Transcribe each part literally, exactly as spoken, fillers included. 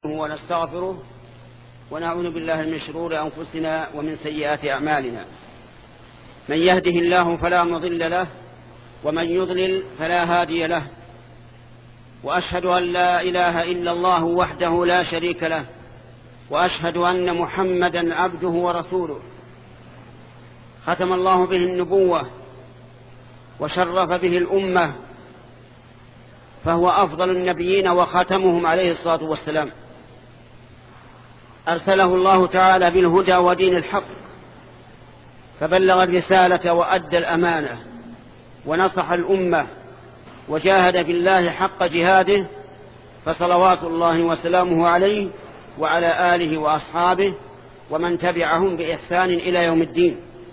ونستغفره ونعوذ بالله من شرور أنفسنا ومن سيئات أعمالنا. من يهده الله فلا مضل له ومن يضلل فلا هادي له، وأشهد أن لا إله إلا الله وحده لا شريك له، وأشهد أن محمدا عبده ورسوله. ختم الله به النبوة وشرف به الأمة، فهو أفضل النبيين وخاتمهم عليه الصلاة والسلام. أرسله الله تعالى بالهدى ودين الحق، فبلغ الرسالة وأدى الأمانة ونصح الأمة وجاهد بالله حق جهاده، فصلوات الله وسلامه عليه وعلى آله وأصحابه ومن تبعهم بإحسان إلى يوم الدين.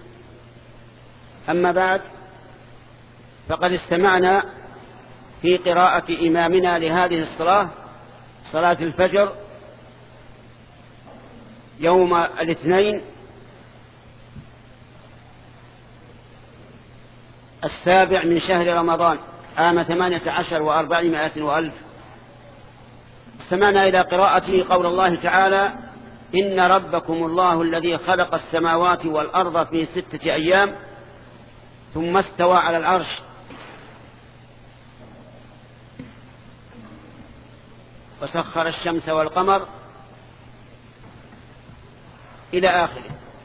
أما بعد، فقد استمعنا في قراءة إمامنا لهذه الصلاة، صلاة الفجر، يوم الاثنين السابع من شهر رمضان عام ثمانية عشر وأربعمائة وألف. استمعنا إلى قراءة قول الله تعالى: إن ربكم الله الذي خلق السماوات والأرض في ستة أيام ثم استوى على العرش. وسخر الشمس والقمر إلى آخره.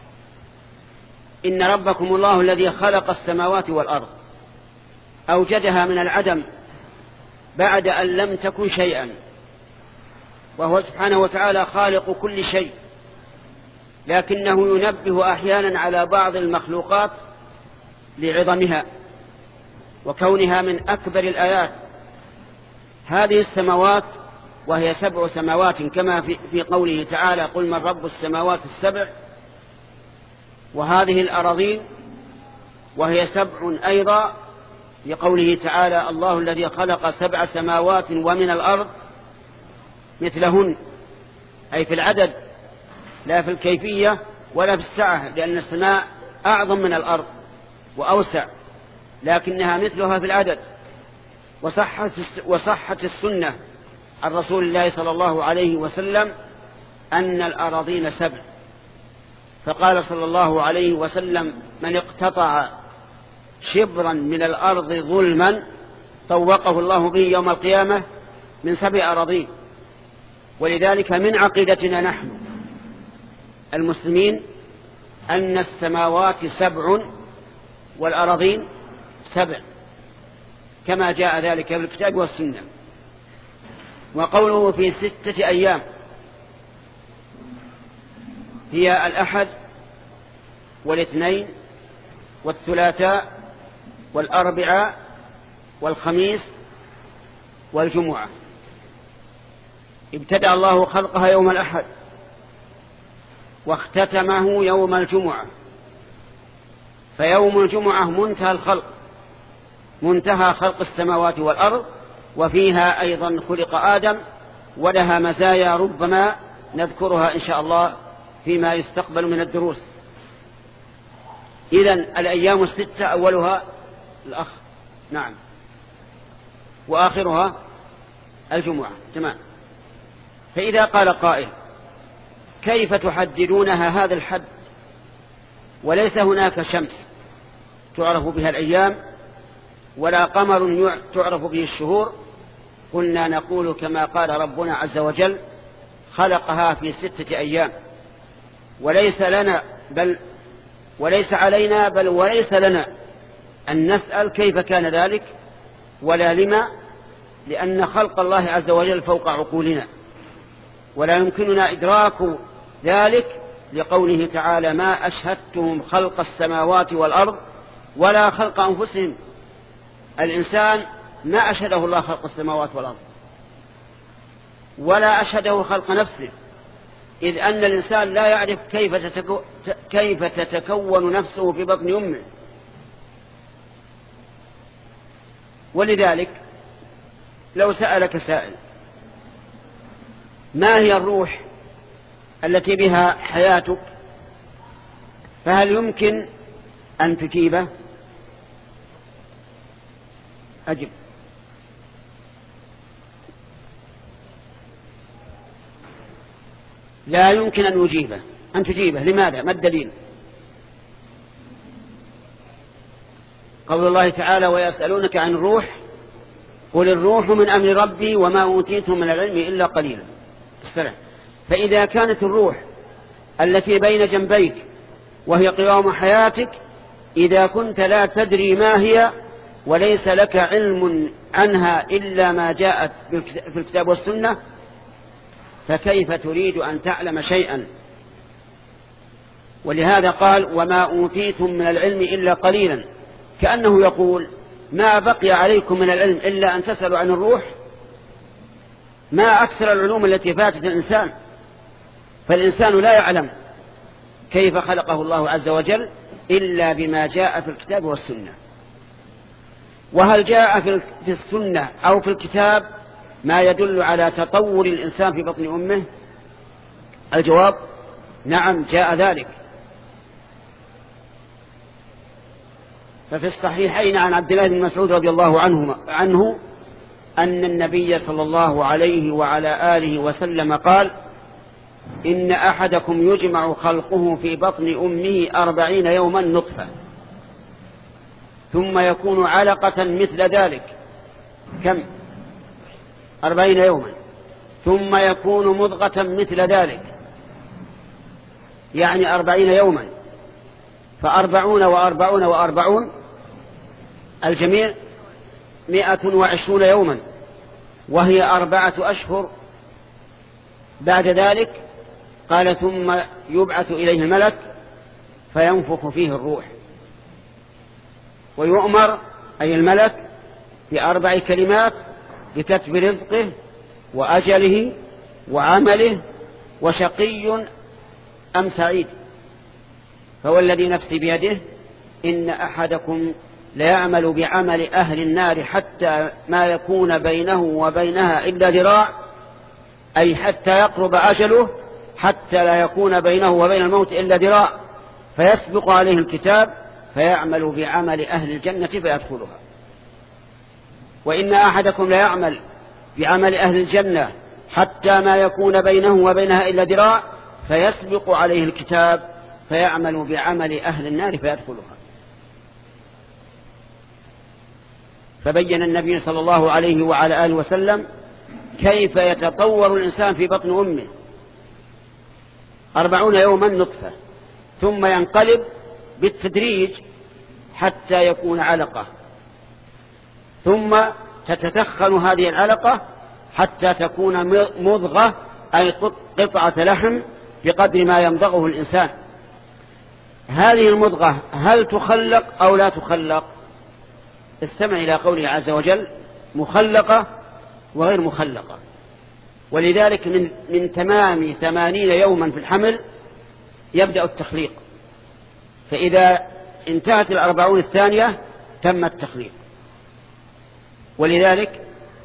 إن ربكم الله الذي خلق السماوات والأرض، أوجدها من العدم بعد أن لم تكن شيئا، وهو سبحانه وتعالى خالق كل شيء، لكنه ينبه أحيانا على بعض المخلوقات لعظمها وكونها من أكبر الآيات. هذه السماوات وهي سبع سماوات كما في قوله تعالى: قل من رب السماوات السبع. وهذه الأراضين وهي سبع أيضا، لقوله تعالى: الله الذي خلق سبع سماوات ومن الأرض مثلهن، أي في العدد لا في الكيفية ولا في السعة، لأن السماء أعظم من الأرض وأوسع، لكنها مثلها في العدد. وصحت وصحت السنة عن رسول الله صلى الله عليه وسلم أن الأراضين سبع، فقال صلى الله عليه وسلم: من اقتطع شبرا من الأرض ظلما طوقه الله به يوم القيامة من سبع أراضين. ولذلك من عقيدتنا نحن المسلمين أن السماوات سبع والأراضين سبع، كما جاء ذلك في الكتاب والسنة. وقوله في ستة أيام هي الأحد والاثنين والثلاثاء والأربعاء والخميس والجمعة. ابتدأ الله خلقها يوم الأحد واختتمه يوم الجمعة، فيوم الجمعة منتهى الخلق، منتهى خلق السماوات والأرض، وفيها أيضا خلق آدم، ولها مزايا ربما نذكرها إن شاء الله فيما يستقبل من الدروس. إذن الأيام الستة أولها الأخ نعم وآخرها الجمعة، تمام. فإذا قال قائل: كيف تحددونها هذا الحد وليس هناك شمس تعرف بها الأيام ولا قمر تعرف به الشهور؟ قلنا نقول كما قال ربنا عز وجل: خلقها في ستة أيام، وليس لنا بل وليس علينا بل وليس لنا أن نسأل كيف كان ذلك ولا لما، لأن خلق الله عز وجل فوق عقولنا، ولا يمكننا إدراك ذلك، لقوله تعالى: ما أشهدتهم خلق السماوات والأرض ولا خلق أنفسهم. الإنسان ما أشهده الله خلق السماوات والأرض ولا أشهده خلق نفسه، إذ أن الإنسان لا يعرف كيف تتكو... كيف تتكون نفسه في بطن أمه. ولذلك لو سألك سائل: ما هي الروح التي بها حياتك؟ فهل يمكن أن تجيبه؟ أجب. لا يمكن أن يجيبه أن تجيبه. لماذا؟ ما الدليل؟ قول الله تعالى ويسألونك عن الروح قل الروح من أمر ربي وما أوتيتم من العلم إلا قليلا. السلام. فإذا كانت الروح التي بين جنبيك وهي قوام حياتك إذا كنت لا تدري ما هي وليس لك علم عنها إلا ما جاءت في الكتاب والسنة فكيف تريد أن تعلم شيئا؟ ولهذا قال وما أوتيتم من العلم إلا قليلا، كأنه يقول ما بقي عليكم من العلم إلا أن تسألوا عن الروح. ما أكثر العلوم التي فاتت الإنسان، فالإنسان لا يعلم كيف خلقه الله عز وجل إلا بما جاء في الكتاب والسنة. وهل جاء في السنة أو في الكتاب ما يدل على تطور الإنسان في بطن أمه؟ الجواب نعم جاء ذلك. ففي الصحيحين عن عبد الله بن مسعود رضي الله عنه, عنه أن النبي صلى الله عليه وعلى آله وسلم قال إن أحدكم يجمع خلقه في بطن أمه أربعين يوما نطفة ثم يكون علقة مثل ذلك. كم؟ أربعين يوما. ثم يكون مضغة مثل ذلك، يعني أربعين يوما. فأربعون وأربعون وأربعون الجميع مئة وعشرون يوما، وهي أربعة أشهر. بعد ذلك قال ثم يبعث إليه الملك فينفخ فيه الروح ويؤمر أي الملك بأربع كلمات بكتب رزقه وأجله وعمله وشقي أم سعيد. فهو الذي نفسي بيده إن أحدكم ليعمل بعمل أهل النار حتى ما يكون بينه وبينها إلا ذراع، أي حتى يقرب أجله، حتى لا يكون بينه وبين الموت إلا ذراع، فيسبق عليه الكتاب فيعمل بعمل أهل الجنة فيدخلها. وإن أحدكم ليعمل بعمل أهل الجنة حتى ما يكون بينه وبينها إلا ذراع، فيسبق عليه الكتاب فيعمل بعمل أهل النار فيدخلها. فبين النبي صلى الله عليه وعلى آله وسلم كيف يتطور الإنسان في بطن أمه. أربعون يوما نطفة ثم ينقلب بالتدريج حتى يكون علقة، ثم تتدخن هذه العلقة حتى تكون مضغة أي قطعة لحم بقدر ما يمضغه الإنسان. هذه المضغة هل تخلق أو لا تخلق؟ استمع إلى قوله عز وجل مخلقة وغير مخلقة. ولذلك من, من تمام ثمانين يوما في الحمل يبدأ التخليق، فإذا انتهت الأربعون الثانية تم التخليق. ولذلك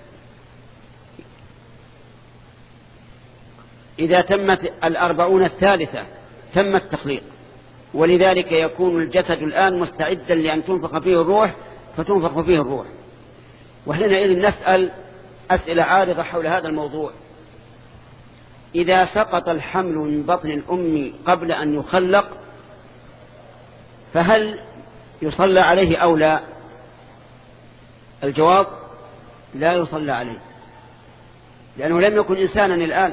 إذا تمت الأربعون الثالثة تم التخليق. ولذلك يكون الجسد الآن مستعدا لأن تنفخ فيه الروح فتنفخ فيه الروح. وحينئذ نسأل أسئلة عارضة حول هذا الموضوع. إذا سقط الحمل من بطن الأم قبل أن يخلق فهل يصلى عليه أو لا؟ الجواب لا يصلى عليه، لأنه لم يكن إنسانا الآن.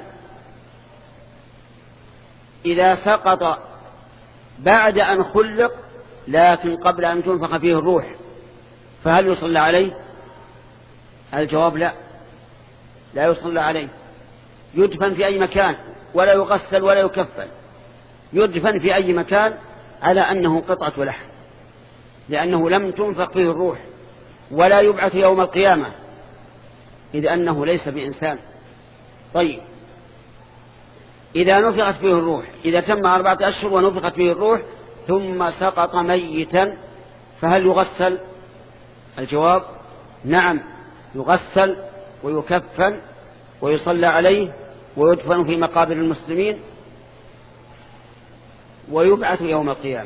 إذا سقط بعد أن خلق لكن قبل أن تنفخ فيه الروح فهل يصلى عليه؟ الجواب لا، لا يصلى عليه. يدفن في أي مكان ولا يغسل ولا يكفن، يدفن في أي مكان على أنه قطعة لحم، لأنه لم تنفخ فيه الروح، ولا يبعث يوم القيامة إذ أنه ليس بإنسان. طيب إذا نفخت فيه الروح، إذا تم أربعة أشهر ونفخت فيه الروح ثم سقط ميتا فهل يغسل؟ الجواب نعم، يغسل ويكفن ويصلى عليه ويدفن في مقابر المسلمين ويبعث يوم القيامة.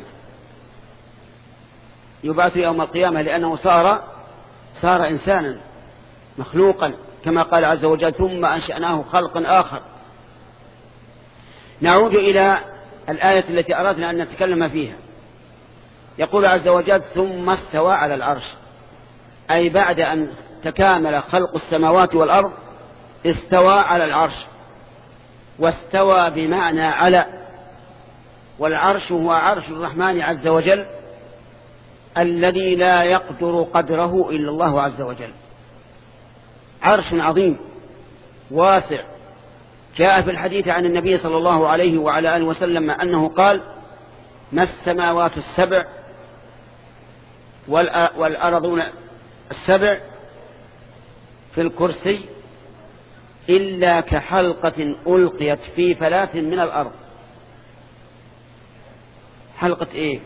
يبعث يوم القيامة لأنه صار صار إنسانا مخلوقا كما قال عز وجل ثم أنشأناه خلقا آخر. نعود إلى الآية التي أردنا أن نتكلم فيها. يقول عز وجل ثم استوى على العرش، أي بعد أن تكامل خلق السماوات والأرض استوى على العرش. واستوى بمعنى على، والعرش هو عرش الرحمن عز وجل الذي لا يقدر قدره إلا الله عز وجل. عرش عظيم واسع. جاء في الحديث عن النبي صلى الله عليه وعلى آله وسلم أنه قال ما السماوات السبع والأرضون السبع في الكرسي إلا كحلقة ألقيت في فلاة من الأرض. حلقة إيه؟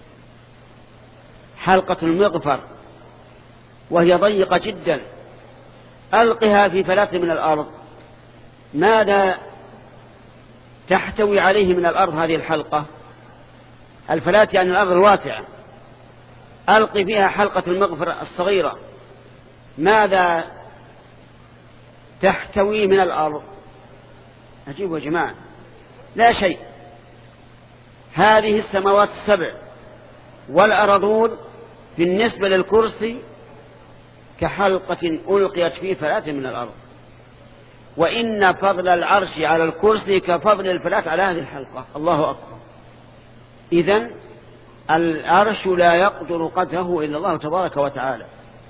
حلقة المغفر، وهي ضيقة جدا. ألقها في فلاة من الأرض، ماذا تحتوي عليه من الأرض هذه الحلقة؟ الفلاة يعني الأرض الواسعة. ألقي فيها حلقة المغفر الصغيرة، ماذا تحتوي من الأرض؟ عجيب يا جماعة، لا شيء. هذه السماوات السبع والأرضون بالنسبة للكرسي كحلقة ألقيت في فلاة من الأرض. وإن فضل العرش على الكرسي كفضل الفلاة على هذه الحلقة. الله أكبر. إذن العرش لا يقدر قدره إلا الله تبارك وتعالى.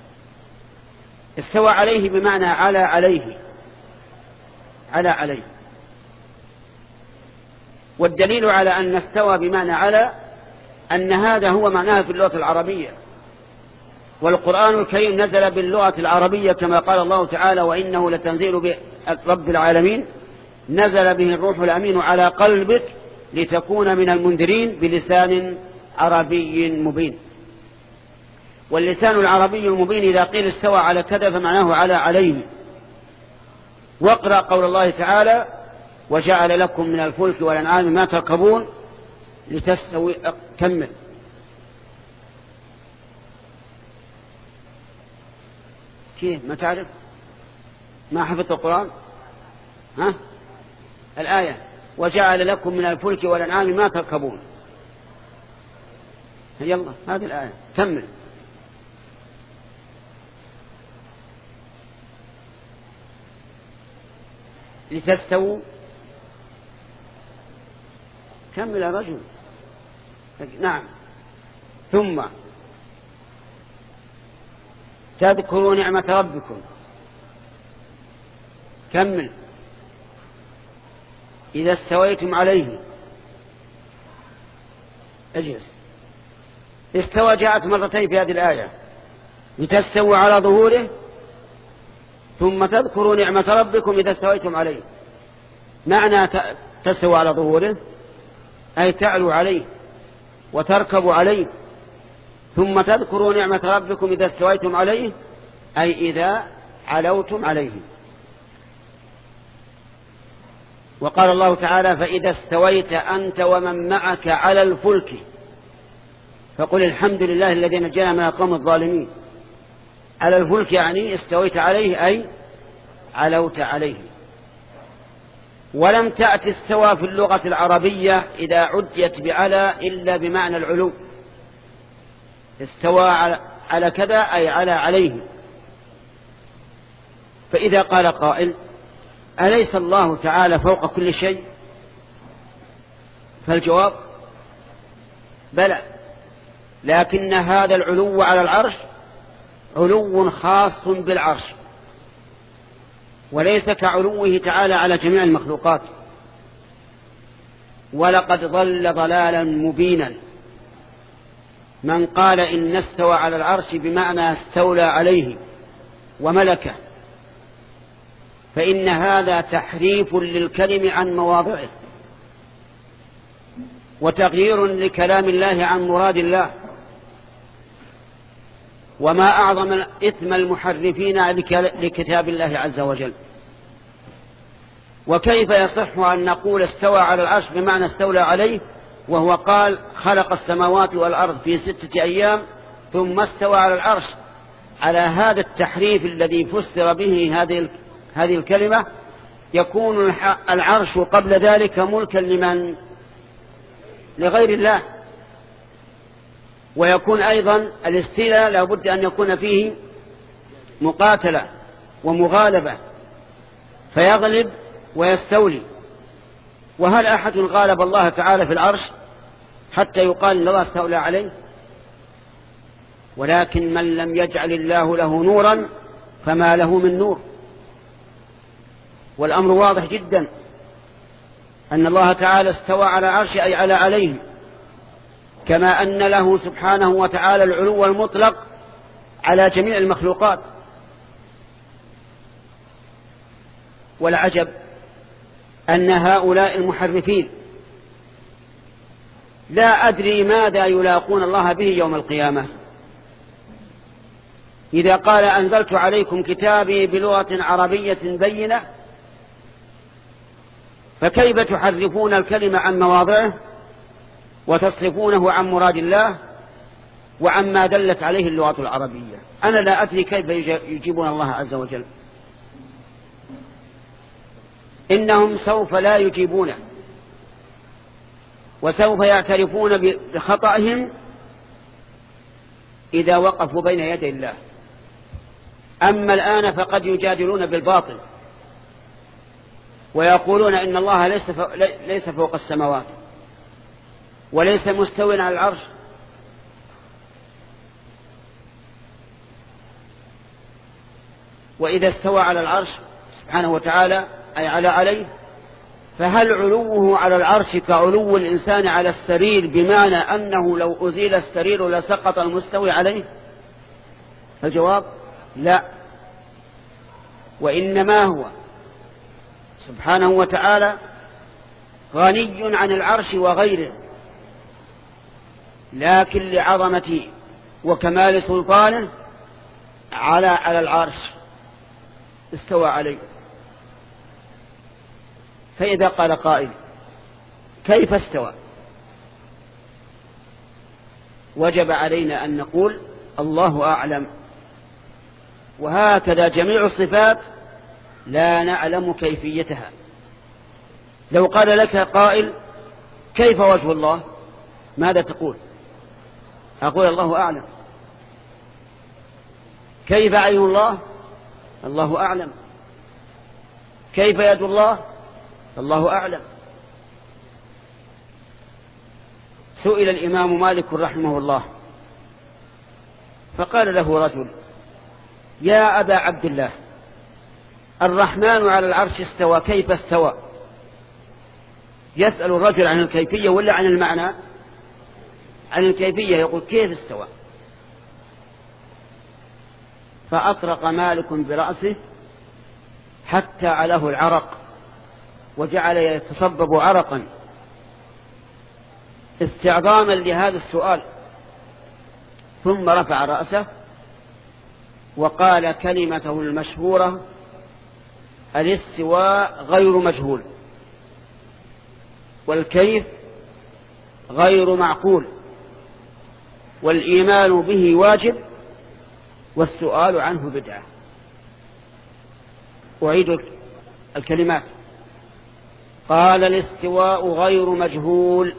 استوى عليه بمعنى على عليه، على عليه. والدليل على أن استوى بمعنى على أن هذا هو معناه في اللغة العربية، والقرآن الكريم نزل باللغة العربية كما قال الله تعالى وإنه لتنزيل رب العالمين نزل به الروح الأمين على قلبك لتكون من المنذرين بلسان عربي مبين. واللسان العربي المبين إذا قيل استوى على كذا فمعناه على عليه. واقرأ قول الله تعالى وجعل لكم من الفلك والأنعام ما تركبون لتستوي. كمل. كيف ما تعرف؟ ما حفظت القرآن؟ ها؟ الآية وجعل لكم من الفلك والأنعام ما تركبون. يلا هذه الآية كمل. لتستووا. كمل يا رجل. نعم. ثم تذكروا نعمة ربكم. كمل. إذا استويتم عليه. اجلس. استوى جاءت مرتين في هذه الآية، لتستووا على ظهوره ثم تذكروا نعمة ربكم إذا استويتم عليه. معنى تستووا على ظهوره أي تعلوا عليه وتركبوا عليه، ثم تذكروا نعمة ربكم إذا استويتم عليه أي إذا علوتم عليه. وقال الله تعالى فإذا استويت أنت ومن معك على الفلك فقل الحمد لله الذي نجانا من القوم الظالمين. على الفلك يعني استويت عليه أي علوت عليه. ولم تأت استوى في اللغة العربية إذا عديت بعلى إلا بمعنى العلو. استوى على كذا أي على عليه. فإذا قال قائل أليس الله تعالى فوق كل شيء؟ فالجواب بلى، لكن هذا العلو على العرش علو خاص بالعرش، وليس كعلوه تعالى على جميع المخلوقات. ولقد ضل ضلالا مبينا من قال إن استوى على العرش بمعنى استولى عليه وملكه، فإن هذا تحريف للكلم عن مواضعه وتغيير لكلام الله عن مراد الله. وما أعظم إثم المحرفين لكتاب الله عز وجل. وكيف يصح أن نقول استوى على العرش بمعنى استولى عليه وهو قال خلق السماوات والأرض في ستة أيام ثم استوى على العرش؟ على هذا التحريف الذي فسر به هذه هذه الكلمة يكون العرش قبل ذلك ملكا لمن؟ لغير الله. ويكون أيضا الاستيلاء لا بد أن يكون فيه مقاتلة ومغالبة فيغلب ويستولي. وهل أحد غالب الله تعالى في العرش حتى يقال إن الله استولى عليه؟ ولكن من لم يجعل الله له نورا فما له من نور. والأمر واضح جدا أن الله تعالى استوى على عرش أي على عليه، كما أن له سبحانه وتعالى العلو المطلق على جميع المخلوقات. والعجب أن هؤلاء المحرفين لا أدري ماذا يلاقون الله به يوم القيامة. إذا قال أنزلت عليكم كتابي بلغة عربية بينة، فكيف تحرفون الكلمة عن مواضعه وتصرفونه عن مراد الله وعما دلت عليه اللغة العربية؟ أنا لا أدري كيف يجيبون الله عز وجل. إنهم سوف لا يجيبونه، وسوف يعترفون بخطئهم إذا وقفوا بين يدي الله. أما الآن فقد يجادلون بالباطل ويقولون إن الله ليس ليس فوق السماوات وليس مستوٍ على العرش. وإذا استوى على العرش سبحانه وتعالى أي على عليه، فهل علوه على العرش كعلو الإنسان على السرير، بمعنى أنه لو أزيل السرير لسقط المستوي عليه؟ الجواب لا، وإنما هو سبحانه وتعالى غني عن العرش وغيره، لكن لعظمته وكمال سلطانه على على العرش استوى عليه. فإذا قال قائل كيف استوى، وجب علينا أن نقول الله أعلم. وهكذا جميع الصفات لا نعلم كيفيتها. لو قال لك قائل كيف وجه الله، ماذا تقول؟ أقول الله أعلم. كيف عين الله؟ الله أعلم. كيف يد الله؟ الله أعلم. سئل الإمام مالك رحمه الله فقال له رجل: يا أبا عبد الله، الرحمن على العرش استوى، كيف استوى؟ يسأل الرجل عن الكيفية ولا عن المعنى؟ عن الكيفية. يقول كيف استوى؟ فأطرق مالك برأسه حتى عليه العرق وجعل يتصبب عرقا استعظاما لهذا السؤال، ثم رفع رأسه وقال كلمته المشهورة: الاستواء غير مجهول، والكيف غير معقول، والإيمان به واجب، والسؤال عنه بدعة. أعيد الكلمات: قال الاستواء غير مجهول،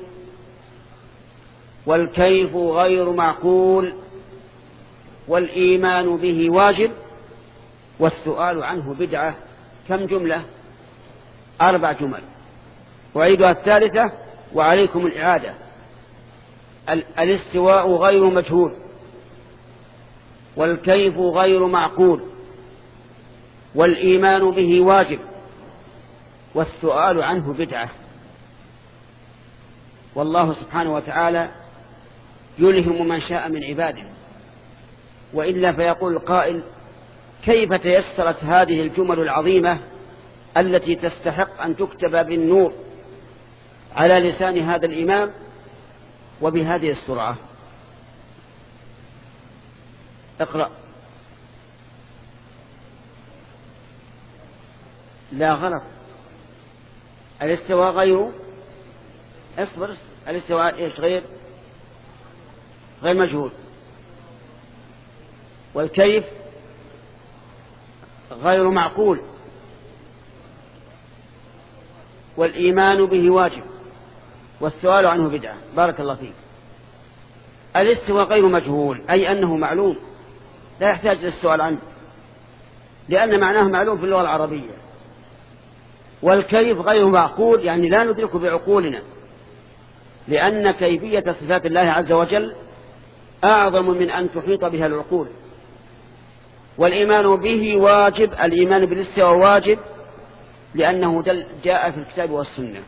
والكيف غير معقول، والإيمان به واجب، والسؤال عنه بدعة. كم جملة؟ أربع جمل. أعيدها الثالثة وعليكم الإعادة. الاستواء غير مجهول، والكيف غير معقول، والإيمان به واجب، والسؤال عنه بدعة. والله سبحانه وتعالى يلهم من شاء من عباده، وإلا فيقول القائل: كيف تيسرت هذه الجمل العظيمة التي تستحق أن تكتب بالنور على لسان هذا الإمام وبهذه السرعة؟ اقرأ. لا، غلط. الاستواء غير اصبر الاستواء ايش؟ غير غير مجهول، والكيف غير معقول، والإيمان به واجب والسؤال عنه بدعة. بارك الله فيك. الاستواء غير مجهول، أي أنه معلوم لا يحتاج للسؤال عنه، لأن معناه معلوم في اللغة العربية. والكيف غير معقول، يعني لا ندرك بعقولنا، لأن كيفية صفات الله عز وجل أعظم من أن تحيط بها العقول. والإيمان به واجب، الإيمان بالاستواء واجب لأنه جاء في الكتاب والسنة.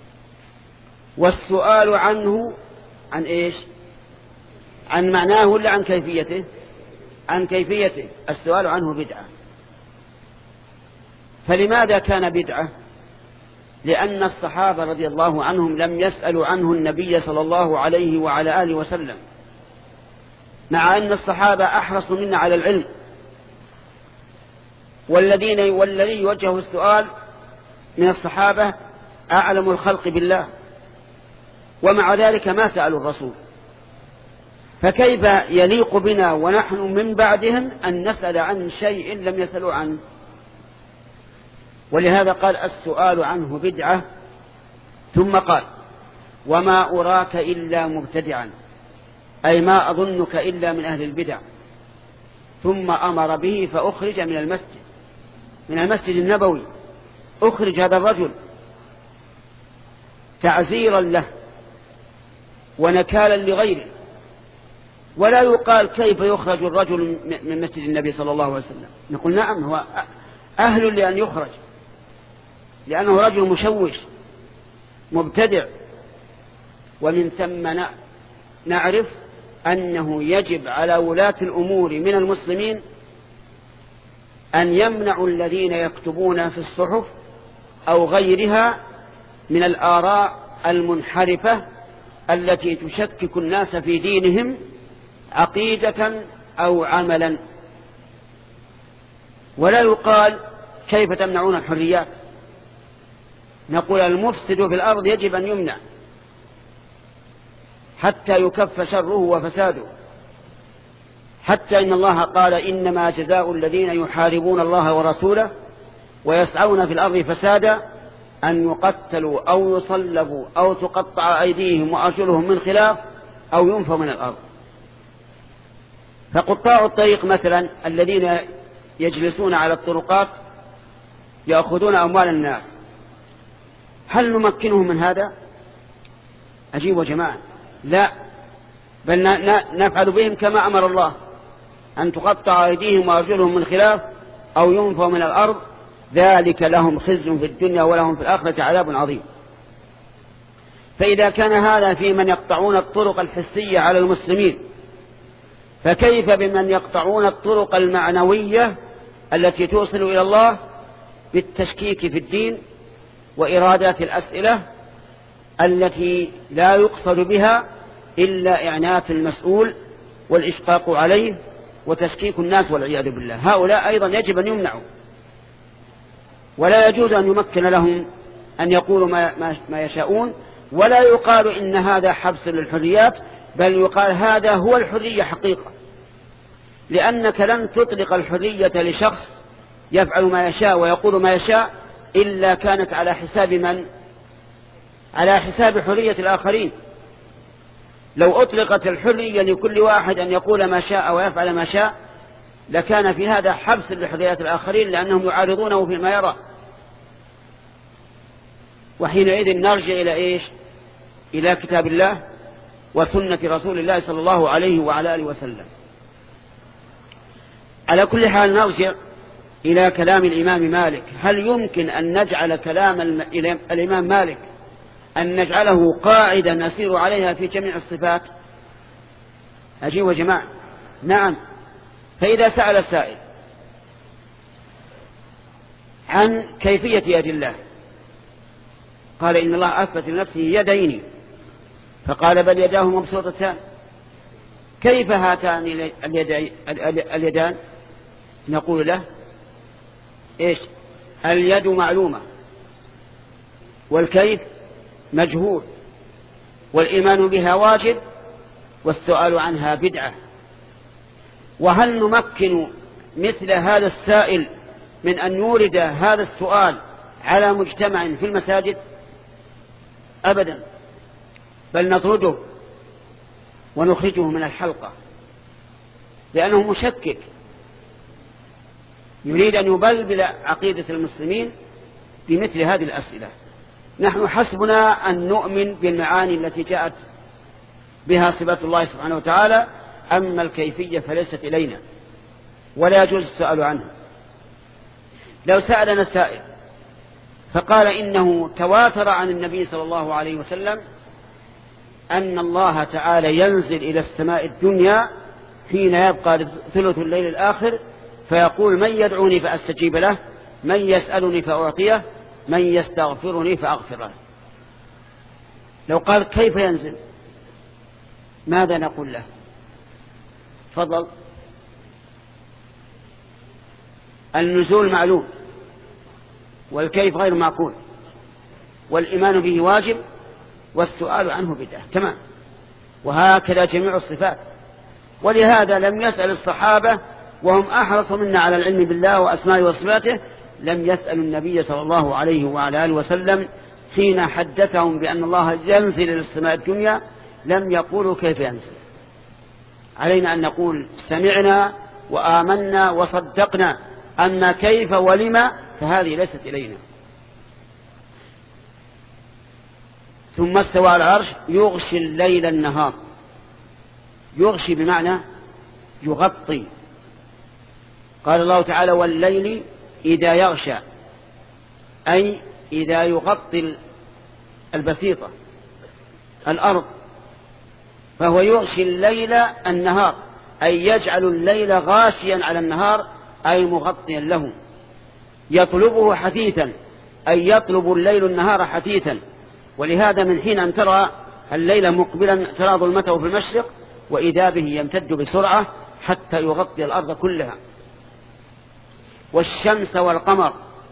والسؤال عنه عن إيش؟ عن معناه ولا عن كيفيته؟ عن كيفيته. السؤال عنه بدعة. فلماذا كان بدعة؟ لأن الصحابة رضي الله عنهم لم يسألوا عنه النبي صلى الله عليه وعلى آله وسلم، مع أن الصحابة أحرص منا على العلم، والذين والذي يوجه السؤال من الصحابة أعلم الخلق بالله، ومع ذلك ما سألوا الرسول. فكيف يليق بنا ونحن من بعدهم أن نسأل عن شيء لم يسألوا عنه؟ ولهذا قال السؤال عنه بدعة. ثم قال وما أراك إلا مبتدعا، أي ما أظنك إلا من أهل البدع. ثم أمر به فأخرج من المسجد من المسجد النبوي، أخرج هذا الرجل تعزيرا له ونكالا لغيره. ولا يقال كيف يخرج الرجل من مسجد النبي صلى الله عليه وسلم، نقول نعم هو أهل لأن يخرج، لأنه رجل مشوش مبتدع. ومن ثم نعرف أنه يجب على ولاة الأمور من المسلمين أن يمنعوا الذين يكتبون في الصحف أو غيرها من الآراء المنحرفة التي تشكك الناس في دينهم عقيدة أو عملا. ولا يقال كيف تمنعون الحريات، نقول المفسد في الأرض يجب أن يمنع حتى يكف شره وفساده. حتى إن الله قال إنما جزاء الذين يحاربون الله ورسوله ويسعون في الأرض فسادا أن يقتلوا أو يصلبوا أو تقطع أيديهم وأرجلهم من خلاف أو ينفوا من الأرض. فقطاع الطريق مثلا الذين يجلسون على الطرقات يأخذون أموال الناس، هل نمكنهم من هذا؟ أجيبوا جماعة، لا، بل نفعل بهم كما أمر الله أن تقطع أيديهم وأرجلهم من خلاف أو ينفوا من الأرض، ذلك لهم خزي في الدنيا ولهم في الآخرة عذاب عظيم. فإذا كان هذا في من يقطعون الطرق الحسية على المسلمين، فكيف بمن يقطعون الطرق المعنوية التي توصل إلى الله بالتشكيك في الدين وإرادات الأسئلة التي لا يقصد بها إلا إعنات المسؤول والإشقاق عليه وتشكيك الناس والعياذ بالله. هؤلاء أيضا يجب أن يمنعوا، ولا يجوز أن يمكن لهم أن يقولوا ما, ما يشاءون. ولا يقال إن هذا حبس للحريات، بل يقال هذا هو الحرية حقيقة، لأنك لن تطلق الحرية لشخص يفعل ما يشاء ويقول ما يشاء إلا كانت على حساب من؟ على حساب حرية الآخرين. لو أطلقت الحرية لكل واحد أن يقول ما شاء ويفعل ما شاء لكان في هذا حبس لحريات الآخرين، لأنهم يعارضونه فيما يرى. وحينئذ نرجع إلى إيش؟ إلى كتاب الله وسنة رسول الله صلى الله عليه وعلى آله وسلم. على كل حال نرجع إلى كلام الإمام مالك. هل يمكن أن نجعل كلام الإمام مالك أن نجعله قاعدة نسير عليها في جميع الصفات؟ أجيب يا جماعة، نعم. فإذا سأل السائل عن كيفية يد الله، قال إن الله أثبت لنفسه يدين، فقال بل يداه مبسوطتان، كيف هاتان اليدان؟ نقول له إيش؟ اليد معلومة والكيف مجهول، والإيمان بها واجب والسؤال عنها بدعة. وهل نمكن مثل هذا السائل من أن يورد هذا السؤال على مجتمع في المساجد؟ أبدا، بل نطرده ونخرجه من الحلقة، لأنه مشكك يريد أن يبلبل عقيدة المسلمين بمثل هذه الأسئلة. نحن حسبنا أن نؤمن بالمعاني التي جاءت بها صفات الله سبحانه وتعالى، أما الكيفية فليست إلينا ولا يجوز السؤال عنها. لو سألنا سائل فقال إنه تواتر عن النبي صلى الله عليه وسلم أن الله تعالى ينزل إلى السماء الدنيا حين يبقى ثلث الليل الآخر فيقول من يدعوني فأستجيب له، من يسألني فأعطيه، من يستغفرني فأغفر له. لو قال كيف ينزل ماذا نقول له؟ تفضل. النزول معلوم والكيف غير معقول والإيمان به واجب والسؤال عنه بدعة، تمام. وهكذا جميع الصفات. ولهذا لم يسأل الصحابة وهم أحرص منا على العلم بالله وأسمائه وصفاته، لم يسألوا النبي صلى الله عليه وعلى آله وسلم حين حدثهم بأن الله ينزل إلى السماء الدنيا لم يقولوا كيف ينزل. علينا أن نقول سمعنا وآمنا وصدقنا، أما كيف ولما فهذه ليست إلينا. ثم استوى على العرش يغشي الليل النهار. يغشي بمعنى يغطي. قال الله تعالى والليل إذا يغشى، أي إذا يغطي البسيطة الأرض، فهو يغشي الليل النهار، أي يجعل الليل غاشيا على النهار، أي مغطيا له. يطلبه حثيثا، أي يطلب الليل النهار حثيثا. ولهذا من حين أن ترى الليل مقبلا ترى ظلمته في المشرق وإذا به يمتد بسرعة حتى يغطي الأرض كلها. والشمس والقمر،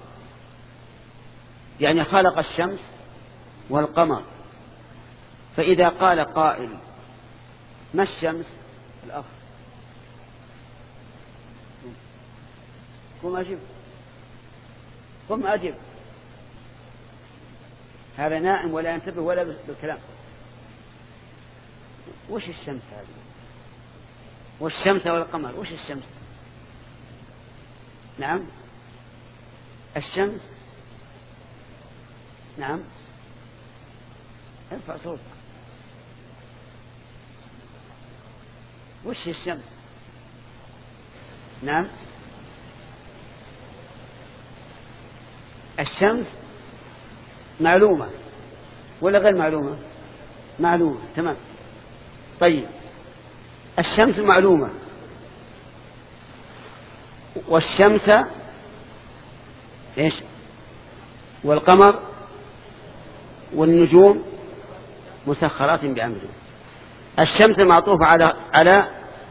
يعني خلق الشمس والقمر. فإذا قال قائل ما الشمس؟ الأخ قم أجب، قم أجب، هذا نائم ولا ينتبه ولا بالكلام. وش الشمس هذه؟ والشمس والقمر، وش الشمس؟ نعم الشمس، نعم ارفع صوتك. وش الشمس؟ نعم الشمس معلومة ولا غير معلومة؟ معلومة، تمام. طيب الشمس معلومة، والشمس إيش؟ والقمر والنجوم مسخرات بأمره. الشمس معطوفة على على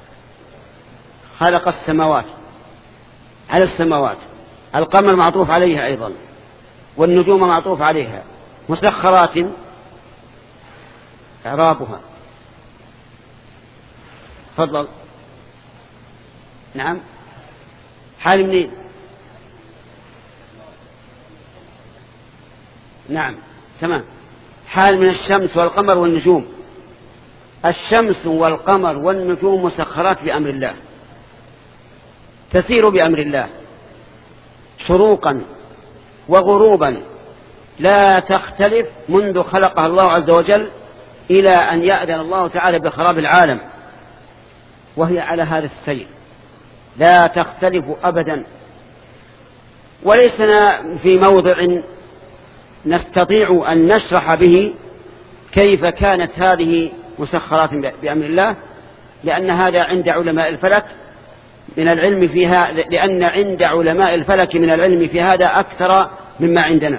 خلق السماوات، على السماوات. القمر معطوف عليها أيضا، والنجوم معطوف عليها، مسخرات إعرابها. تفضل. نعم حال منين؟ نعم تمام، حال من الشمس والقمر والنجوم. الشمس والقمر والنجوم مسخرات بأمر الله، تسير بأمر الله شروقا وغروبا، لا تختلف منذ خلقها الله عز وجل إلى أن يأذن الله تعالى بخراب العالم، وهي على هذا السير لا تختلف أبدا. وليسنا في موضع نستطيع أن نشرح به كيف كانت هذه مسخرات بأمر الله، لأن هذا عند علماء الفلك من العلم فيها، لأن عند علماء الفلك من العلم في هذا أكثر مما عندنا.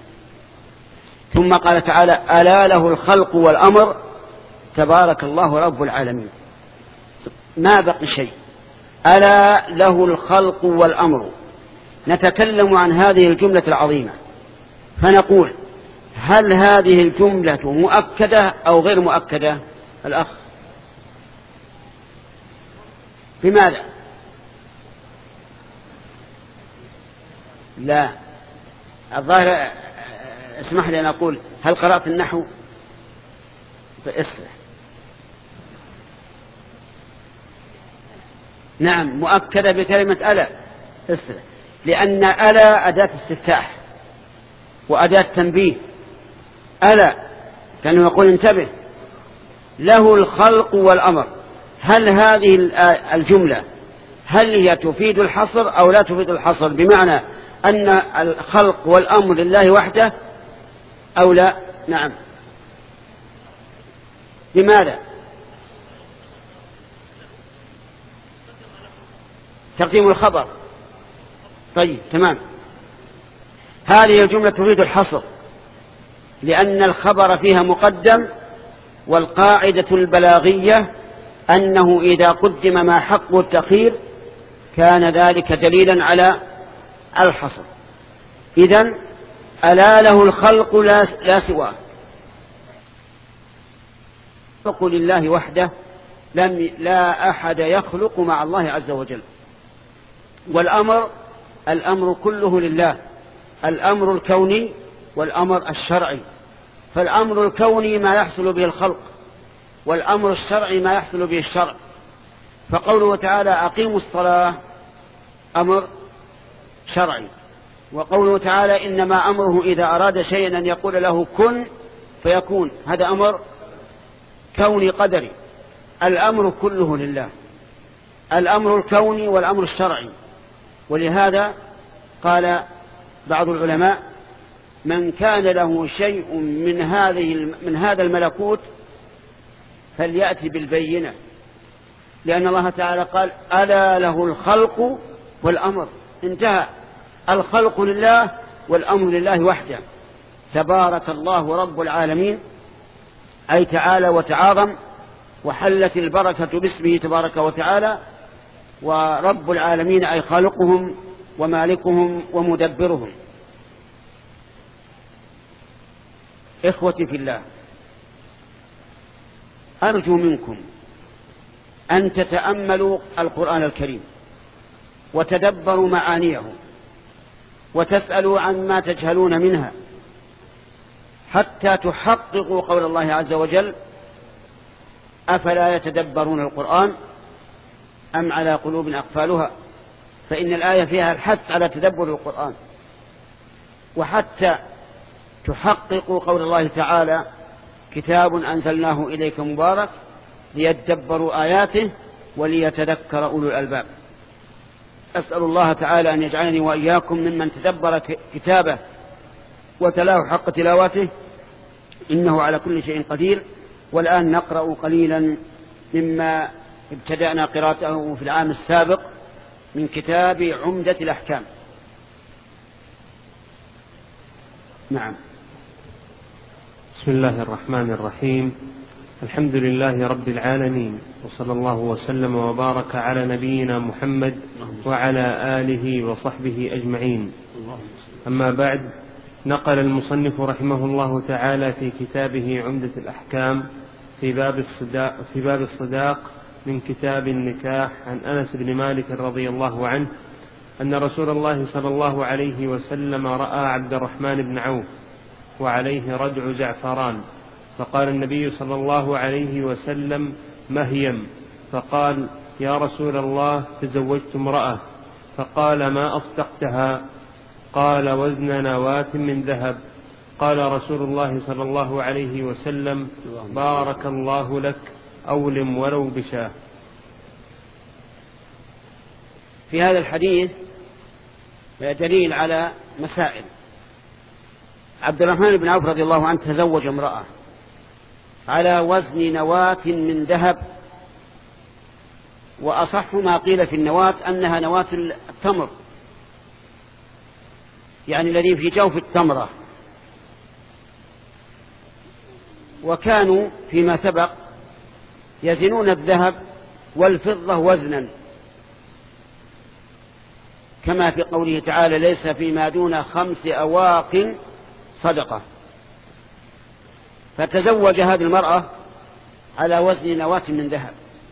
ثم قال تعالى ألا له الخلق والأمر تبارك الله رب العالمين. ما بقي شيء، ألا له الخلق والأمر. نتكلم عن هذه الجملة العظيمة فنقول هل هذه الجملة مؤكدة أو غير مؤكدة؟ الأخ بماذا؟ لا الظاهر، اسمح لي أن أقول هل قرأت النحو؟ فاصلح. نعم، مؤكدة بكلمة ألا. اصلح، لأن ألا أداة استفتاح وأداة تنبيه. ألا كانوا يقول انتبه، له الخلق والأمر. هل هذه الجملة هل هي تفيد الحصر أو لا تفيد الحصر، بمعنى أن الخلق والأمر لله وحده أو لا؟ نعم. لماذا؟ تقديم الخبر. طيب تمام، هذه الجملة تفيد الحصر لأن الخبر فيها مقدم، والقاعدة البلاغية أنه إذا قدم ما حقه التأخير كان ذلك دليلا على الحصر. إذن ألا له الخلق لا سواه، الخلق لله وحده، لم لا أحد يخلق مع الله عز وجل. والأمر الأمر كله لله، الأمر الكوني والأمر الشرعي. فالأمر الكوني ما يحصل به الخلق، والأمر الشرعي ما يحصل به الشرع. فقوله تعالى أقيموا الصلاة أمر شرعي، وقوله تعالى إنما أمره إذا أراد شيئا أن يقول له كن فيكون، هذا أمر كوني قدري. الأمر كله لله، الأمر الكوني والأمر الشرعي. ولهذا قال بعض العلماء من كان له شيء من هذه من هذا الملكوت فليأتي بالبينة، لأن الله تعالى قال ألا له الخلق والأمر، انتهى. الخلق لله والأمر لله وحده. تبارك الله رب العالمين، أي تعالى وتعاظم، وحلت البركة باسمه تبارك وتعالى. ورب العالمين أي خالقهم ومالكهم ومدبرهم. إخوتي في الله، أرجو منكم أن تتأملوا القرآن الكريم وتدبروا معانيه وتسألوا عما تجهلون منها حتى تحققوا قول الله عز وجل أفلا يتدبرون القرآن أم على قلوب أقفالها. فإن الآية فيها الحث على تدبر القرآن. وحتى تحققوا قول الله تعالى كتاب أنزلناه إليك مبارك ليتدبروا آياته وليتذكر أولو الألباب. أسأل الله تعالى أن يجعلني وإياكم ممن تدبر كتابه وتلاه حق تلاوته، إنه على كل شيء قدير. والآن نقرأ قليلا مما ابتدأنا قراءته في العام السابق من كتاب عمدة الأحكام. نعم. بسم الله الرحمن الرحيم. الحمد لله رب العالمين، وصلى الله وسلم وبارك على نبينا محمد وعلى آله وصحبه أجمعين. أما بعد، نقل المصنف رحمه الله تعالى في كتابه عمدة الأحكام في باب الصداق, في باب الصداق من كتاب النكاح عن أنس بن مالك رضي الله عنه أن رسول الله صلى الله عليه وسلم رأى عبد الرحمن بن عوف وعليه ردع زعفران، فقال النبي صلى الله عليه وسلم مهيم، فقال يا رسول الله تزوجت امرأة، فقال ما أصدقتها؟ قال وزن نواة من ذهب. قال رسول الله صلى الله عليه وسلم بارك الله لك، أولم ولو بشاه. في هذا الحديث دليل على مسائل. عبد الرحمن بن عوف رضي الله عنه تزوج امرأة على وزن نواة من ذهب، وأصح ما قيل في النواة أنها نواة التمر، يعني الذي في جوف التمرة. وكانوا فيما سبق يزنون الذهب والفضة وزنا، كما في قوله تعالى ليس فيما دون خمس أواق صدقة. فتزوج هذه المرأة على وزن نواة من ذهب،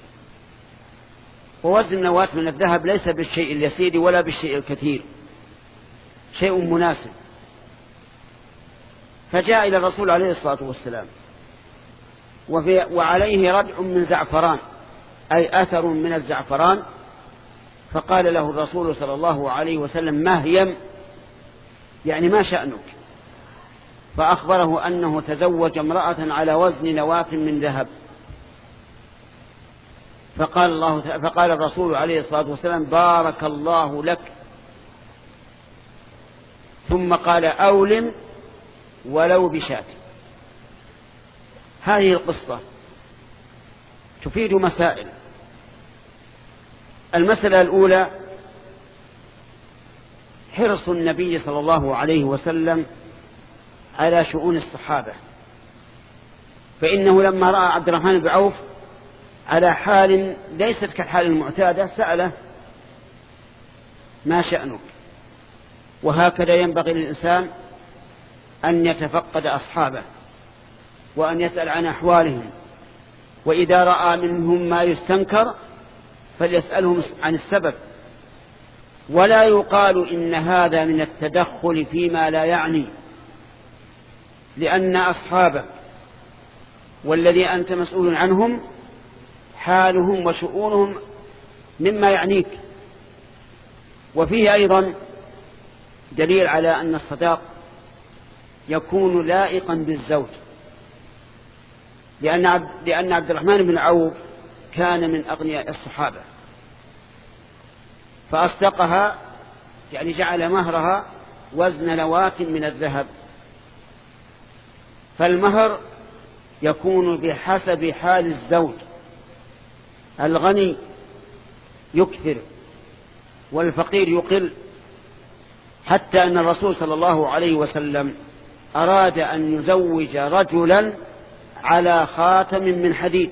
ووزن نواة من الذهب ليس بالشيء اليسير ولا بالشيء الكثير، شيء مناسب. فجاء إلى الرسول عليه الصلاة والسلام وفي وعليه ردع من زعفران، أي أثر من الزعفران. فقال له الرسول صلى الله عليه وسلم: مهيم، يعني ما شأنك؟ فأخبره أنه تزوج امرأة على وزن نواة من ذهب. فقال, الله فقال الرسول عليه الصلاة والسلام: بارك الله لك. ثم قال: أولم ولو بشاة. هذه القصة تفيد مسائل. المسألة الأولى: حرص النبي صلى الله عليه وسلم على شؤون الصحابة، فإنه لما رأى عبد الرحمن بن عوف على حال ليست كالحال المعتادة سأله: ما شأنك؟ وهكذا ينبغي للإنسان أن يتفقد أصحابه وأن يسأل عن أحوالهم، وإذا رأى منهم ما يستنكر فليسألهم عن السبب، ولا يقال إن هذا من التدخل فيما لا يعني، لأن أصحابك والذي أنت مسؤول عنهم حالهم وشؤونهم مما يعنيك. وفيه أيضا دليل على أن الصداق يكون لائقا بالزوج، لأن عبد, لأن عبد الرحمن بن عوف كان من أغنياء الصحابة، فأصدقها يعني جعل مهرها وزن نواة من الذهب. فالمهر يكون بحسب حال الزوج، الغني يكثر والفقير يقل، حتى أن الرسول صلى الله عليه وسلم أراد أن يزوج رجلا على خاتم من حديد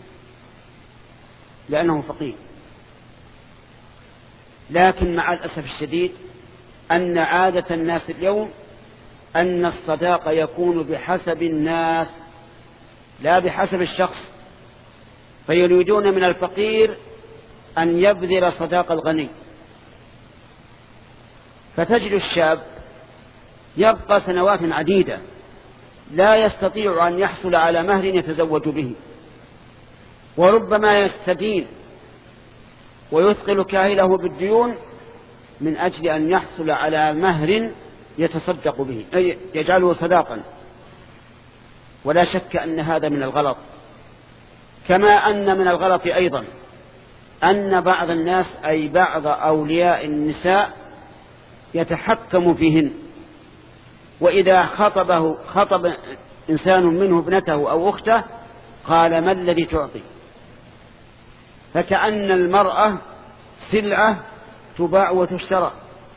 لأنه فقير. لكن مع الأسف الشديد أن عادة الناس اليوم أن الصداق يكون بحسب الناس لا بحسب الشخص، فيريدون من الفقير أن يبذل صداق الغني، فتجد الشاب يبقى سنوات عديدة لا يستطيع أن يحصل على مهر يتزوج به، وربما يستدين ويثقل كاهله بالديون من أجل أن يحصل على مهر يتصدق به، أي يجعله صداقا. ولا شك أن هذا من الغلط، كما أن من الغلط أيضا أن بعض الناس أي بعض أولياء النساء يتحكم فيهن، وإذا خطبه خطب إنسان منه ابنته أو أخته قال: ما الذي تعطي؟ فكأن المرأة سلعة تباع وتشترى.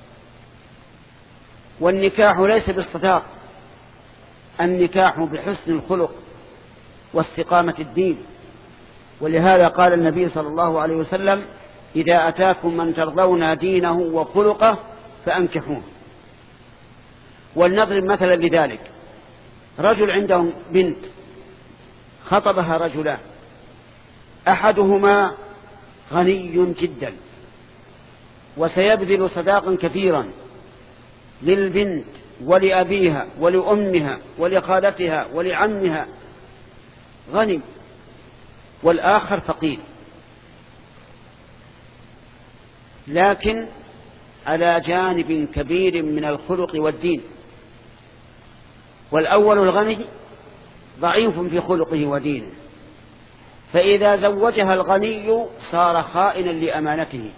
والنكاح ليس بالصداق، النكاح بحسن الخلق واستقامة الدين. ولهذا قال النبي صلى الله عليه وسلم: إذا أتاكم من ترضون دينه وخلقه فأنكحوه. ولنضرب مثلا لذلك: رجل عنده بنت خطبها رجلان، أحدهما غني جدا وسيبذل صداقا كثيرا للبنت ولأبيها ولأمها ولخالتها ولعمها، غني، والآخر فقير، لكن على جانب كبير من الخلق والدين. والأول الغني ضعيف في خلقه ودينه، فإذا زوجها الغني صار خائنا لأمانته،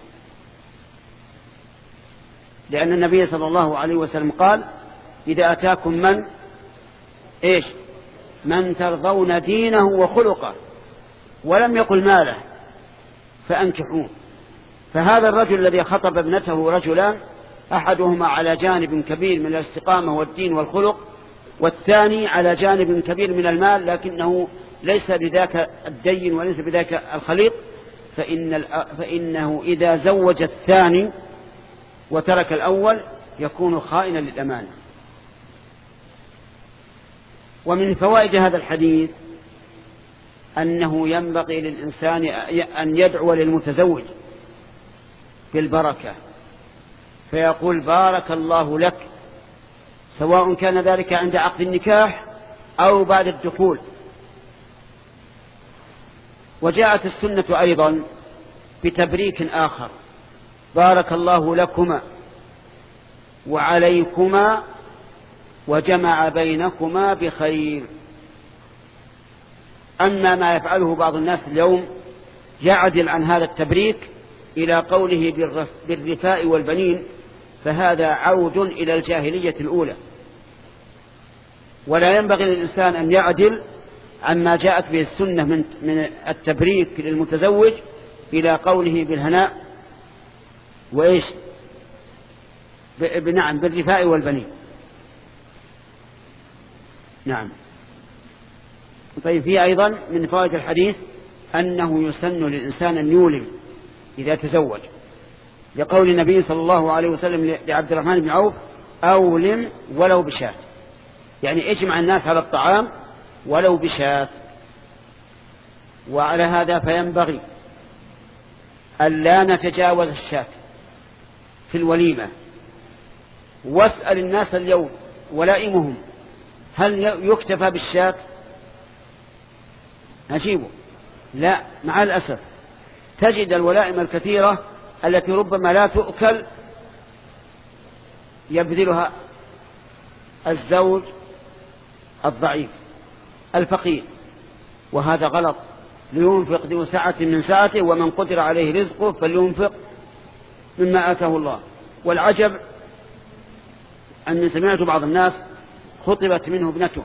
لأن النبي صلى الله عليه وسلم قال: إذا أتاكم من إيش من ترضون دينه وخلقه، ولم يقل ماله، فأنكحوه. فهذا الرجل الذي خطب ابنته رجلان، أحدهما على جانب كبير من الاستقامة والدين والخلق، والثاني على جانب كبير من المال لكنه ليس بذاك الدين وليس بذاك الخليق، فإن فإنه إذا زوج الثاني وترك الأول يكون خائنا للأمانة. ومن فوائد هذا الحديث أنه ينبغي للإنسان أن يدعو للمتزوج بالبركة، فيقول: بارك الله لك سواء كان ذلك عند عقد النكاح أو بعد الدخول. وجاءت السنة أيضا بتبريك آخر: بارك الله لكما وعليكما وجمع بينكما بخير. أما ما يفعله بعض الناس اليوم يعدل عن هذا التبريك إلى قوله بالرفاء والبنين، فهذا عود إلى الجاهلية الأولى، ولا ينبغي للإنسان أن يعدل عما جاءت به السنة من من التبريك للمتزوج إلى قوله بالهناء وإيش نعم بالرفاء والبنين. نعم. طيب، في أيضا من فوائد الحديث أنه يسن للإنسان أن يولم إذا تزوج، لقول النبي صلى الله عليه وسلم لعبد الرحمن بن عوف: أولم ولو بشاة، يعني اجمع الناس على الطعام ولو بشاة. وعلى هذا فينبغي أن لا نتجاوز الشاة في الوليمة. واسأل الناس اليوم ولائمهم هل يكتفى بالشاة؟ نجيبه لا، مع الأسف تجد الولائم الكثيرة التي ربما لا تؤكل يبذلها الزوج الضعيف الفقير، وهذا غلط. لينفق ذو سعة من سعته ومن قدر عليه رزقه فلينفق مما آتاه الله. والعجب أن سمعت بعض الناس خطبت منه ابنته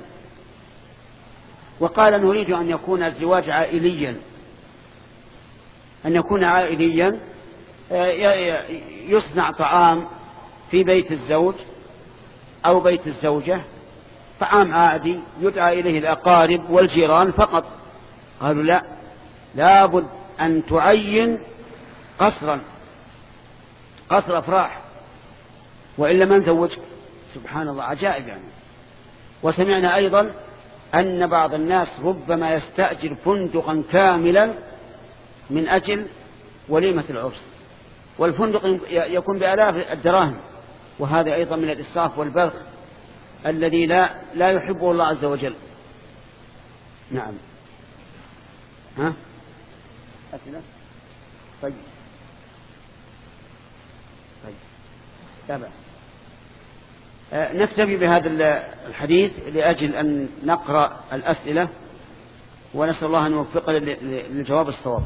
وقال: نريد أن يكون الزواج عائليا، أن يكون عائليا يصنع طعام في بيت الزوج أو بيت الزوجة، طعام عادي يدعى إليه الأقارب والجيران فقط. قالوا: لا، لابد أن تعين قصرا، قصر أفراح، وإلا ما نزوجك. سبحان الله، عجائب يعني. وسمعنا أيضا أن بعض الناس ربما يستأجر فندقا كاملا من أجل وليمة العرس، والفندق يكون بآلاف الدراهم، وهذا أيضا من الإسراف والبذخ الذي لا لا يحبه الله عز وجل. نعم. ها أسئلة؟ طيب طيب لا بأس. آه نكتفي بهذا الحديث لأجل أن نقرأ الأسئلة، ونسأل الله أن يوفقنا للجواب الصواب.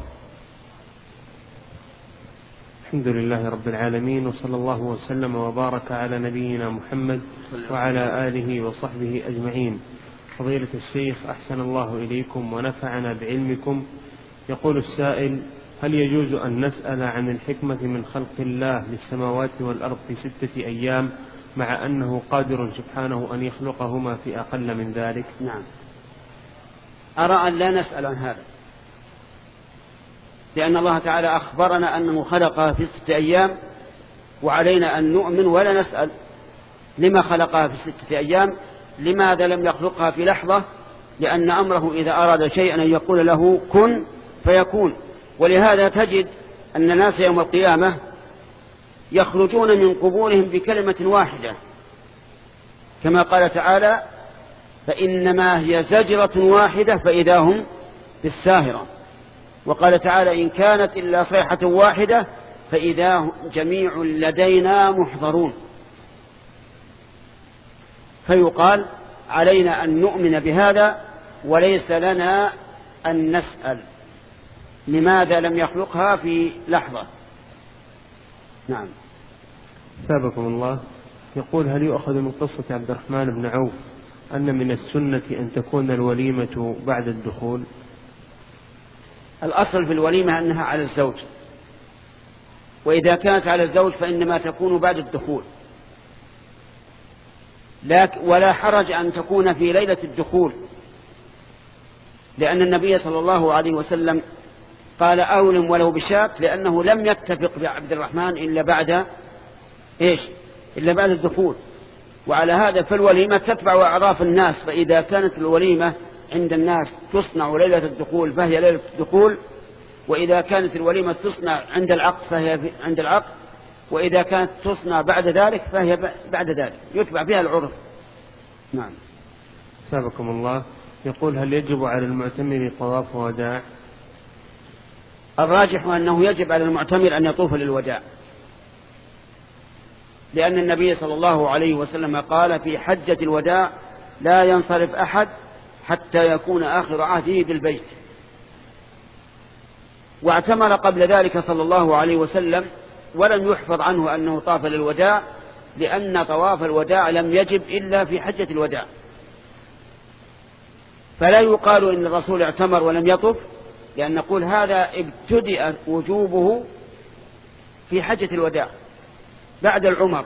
الحمد لله رب العالمين، وصلى الله وسلم وبارك على نبينا محمد وعلى آله وصحبه أجمعين. فضيلة الشيخ، أحسن الله إليكم ونفعنا بعلمكم. يقول السائل: هل يجوز أن نسأل عن الحكمة من خلق الله للسماوات والأرض في ستة أيام مع أنه قادر سبحانه أن يخلقهما في أقل من ذلك؟ نعم، أرى أن لا نسأل عن هذا، لأن الله تعالى أخبرنا أنه خلقها في ستة أيام، وعلينا أن نؤمن ولا نسأل لما خلقها في ستة أيام، لماذا لم يخلقها في لحظة؟ لأن أمره إذا أراد شيئا أن يقول له كن فيكون. ولهذا تجد أن الناس يوم القيامة يخرجون من قبورهم بكلمة واحدة، كما قال تعالى: فإنما هي زجرة واحدة فإذا هم بالساهرة. وقال تعالى: إن كانت إلا صيحة واحدة فإذا جميع لدينا محضرون. فيقال علينا أن نؤمن بهذا، وليس لنا أن نسأل لماذا لم يخلقها في لحظة. نعم. ثابكم الله. يقول: هل يؤخذ من قصة عبد الرحمن بن عوف أن من السنة أن تكون الوليمة بعد الدخول؟ الأصل في الوليمة أنها على الزوج، وإذا كانت على الزوج فإنما تكون بعد الدخول، ولا حرج أن تكون في ليلة الدخول، لأن النبي صلى الله عليه وسلم قال: أولم ولو بشاة، لأنه لم يتفق بعبد الرحمن إلا بعد إيش؟ إلا بعد الدخول. وعلى هذا فالوليمة تتبع أعراف الناس، فإذا كانت الوليمة عند الناس تصنع ليلة الدخول فهي ليلة الدخول، وإذا كانت الوليمة تصنع عند العقد فهي عند العقد، وإذا كانت تصنع بعد ذلك فهي بعد ذلك، يتبع فيها العرف. نعم. سابقكم الله. يقول: هل يجب على المعتمر طواف وداع؟ الراجح أنه يجب على المعتمر أن يطوف للوداع، لأن النبي صلى الله عليه وسلم قال في حجة الوداع: لا ينصرف أحد حتى يكون آخر عهده بالبيت. واعتمر قبل ذلك صلى الله عليه وسلم ولم يحفظ عنه أنه طاف للوداع، لأن طواف الوداع لم يجب إلا في حجة الوداع، فلا يقال إن الرسول اعتمر ولم يطف، لأن نقول هذا ابتدأ وجوبه في حجة الوداع بعد العمر.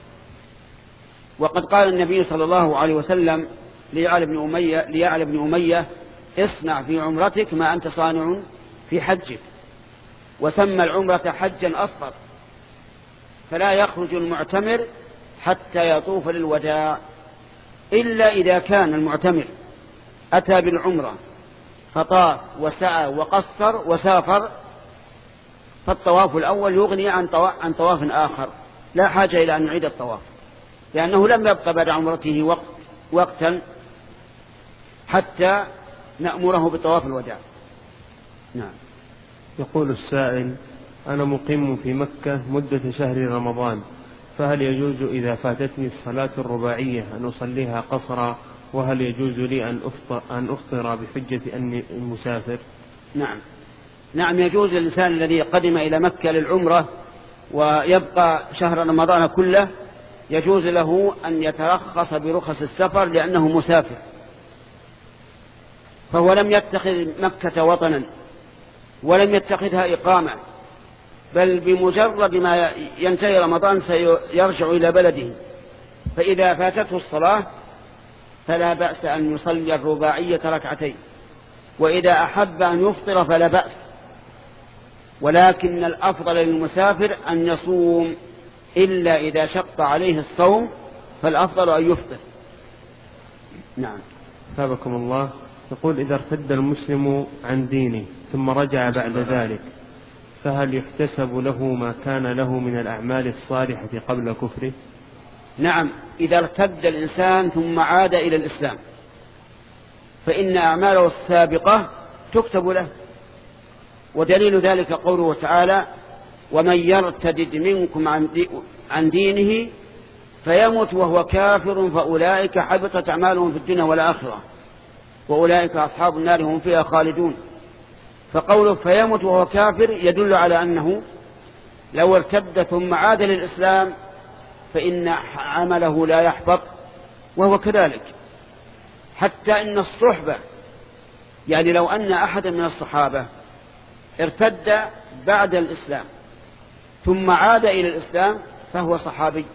وقد قال النبي صلى الله عليه وسلم ليعلى بن أمية, ليعلى بن أمية: اصنع في عمرتك ما أنت صانع في حجك، وسمى العمرة حجا أصغر. فلا يخرج المعتمر حتى يطوف للوداع، إلا إذا كان المعتمر أتى بالعمرة فطاف وسعى وقصر وسافر، فالطواف الأول يغني عن عن طواف آخر، لا حاجة إلى أن يعيد الطواف، لأنه لم يبقى بعد عمرته وقت وقتا حتى نأمره بطواف الوداع. نعم. يقول السائل: أنا مقيم في مكة مدة شهر رمضان، فهل يجوز إذا فاتتني الصلاة الرباعية أن أصليها قصرا؟ وهل يجوز لي أن أفطر, أن أفطر بحجة أني مسافر؟ نعم نعم يجوز للإنسان الذي قدم إلى مكة للعمرة ويبقى شهر رمضان كله، يجوز له أن يترخص برخص السفر لأنه مسافر، فهو لم يتخذ مكة وطنا ولم يتخذها إقامة، بل بمجرد ما ينتهي رمضان سيرجع إلى بلده، فإذا فاتته الصلاة فلا بأس أن يصلي الرباعية ركعتين، وإذا أحب أن يفطر فلا بأس، ولكن الأفضل للمسافر أن يصوم، إلا إذا شق عليه الصوم فالأفضل أن يفطر. نعم. ثابكم الله. يقول: إذا ارتد المسلم عن دينه ثم رجع بعد ذلك، فهل يحتسب له ما كان له من الأعمال الصالحة قبل كفره؟ نعم، إذا ارتد الإنسان ثم عاد إلى الإسلام فإن أعماله السابقة تكتب له، ودليل ذلك قوله تعالى: ومن يرتد منكم عن دينه فيمت وهو كافر فأولئك حبطت أعمالهم في الدنيا والآخرة وأولئك أصحاب النار هم فيها خالدون. فقوله فيمت وهو كافر يدل على أنه لو ارتد ثم عاد للإسلام فإن عمله لا يحبط، وهو كذلك. حتى إن الصحبة، يعني لو أن أحدا من الصحابة ارتد بعد الإسلام ثم عاد إلى الإسلام فهو صحابي،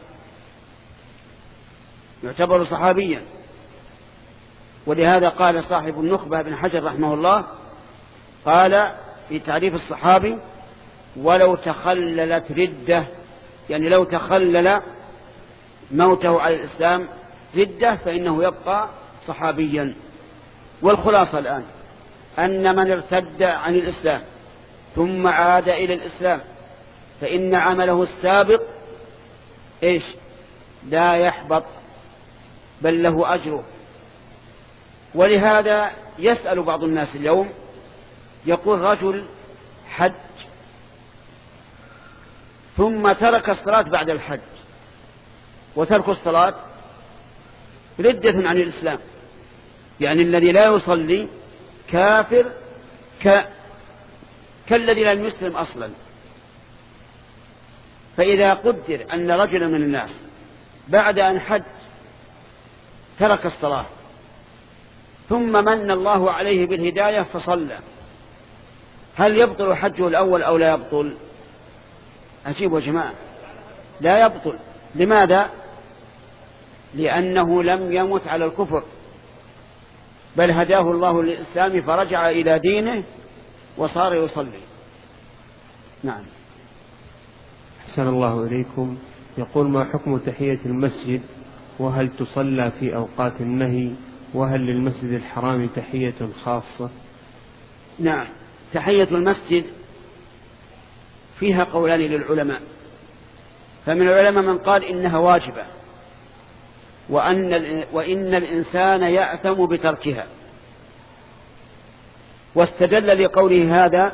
يعتبر صحابيا. ولهذا قال صاحب النخبة ابن حجر رحمه الله، قال في تعريف الصحابي: ولو تخللت ردة، يعني لو تخلل موته على الإسلام ردة فإنه يبقى صحابيا. والخلاصة الآن أن من ارتد عن الإسلام ثم عاد إلى الإسلام فإن عمله السابق إيش؟ لا يحبط، بل له أجره. ولهذا يسأل بعض الناس اليوم، يقول رجل حج ثم ترك الصلاة بعد الحج، وترك الصلاة ردة عن الإسلام، يعني الذي لا يصلي كافر ك... كالذي لم يسلم أصلا. فإذا قدر أن رجلا من الناس بعد أن حج ترك الصلاة ثم من الله عليه بالهداية فصلى، هل يبطل حجه الأول أو لا يبطل؟ أجيبوا يا جماعة، لا يبطل. لماذا؟ لأنه لم يمت على الكفر، بل هداه الله للإسلام فرجع إلى دينه وصار يصلي. نعم. أحسن الله إليكم. يقول: ما حكم تحية المسجد؟ وهل تصلى في أوقات النهي؟ وهل للمسجد الحرام تحية خاصة؟ نعم، تحية المسجد فيها قولان للعلماء، فمن العلماء من قال إنها واجبة، وأن, وإن الإنسان يأثم بتركها. واستدل لقوله هذا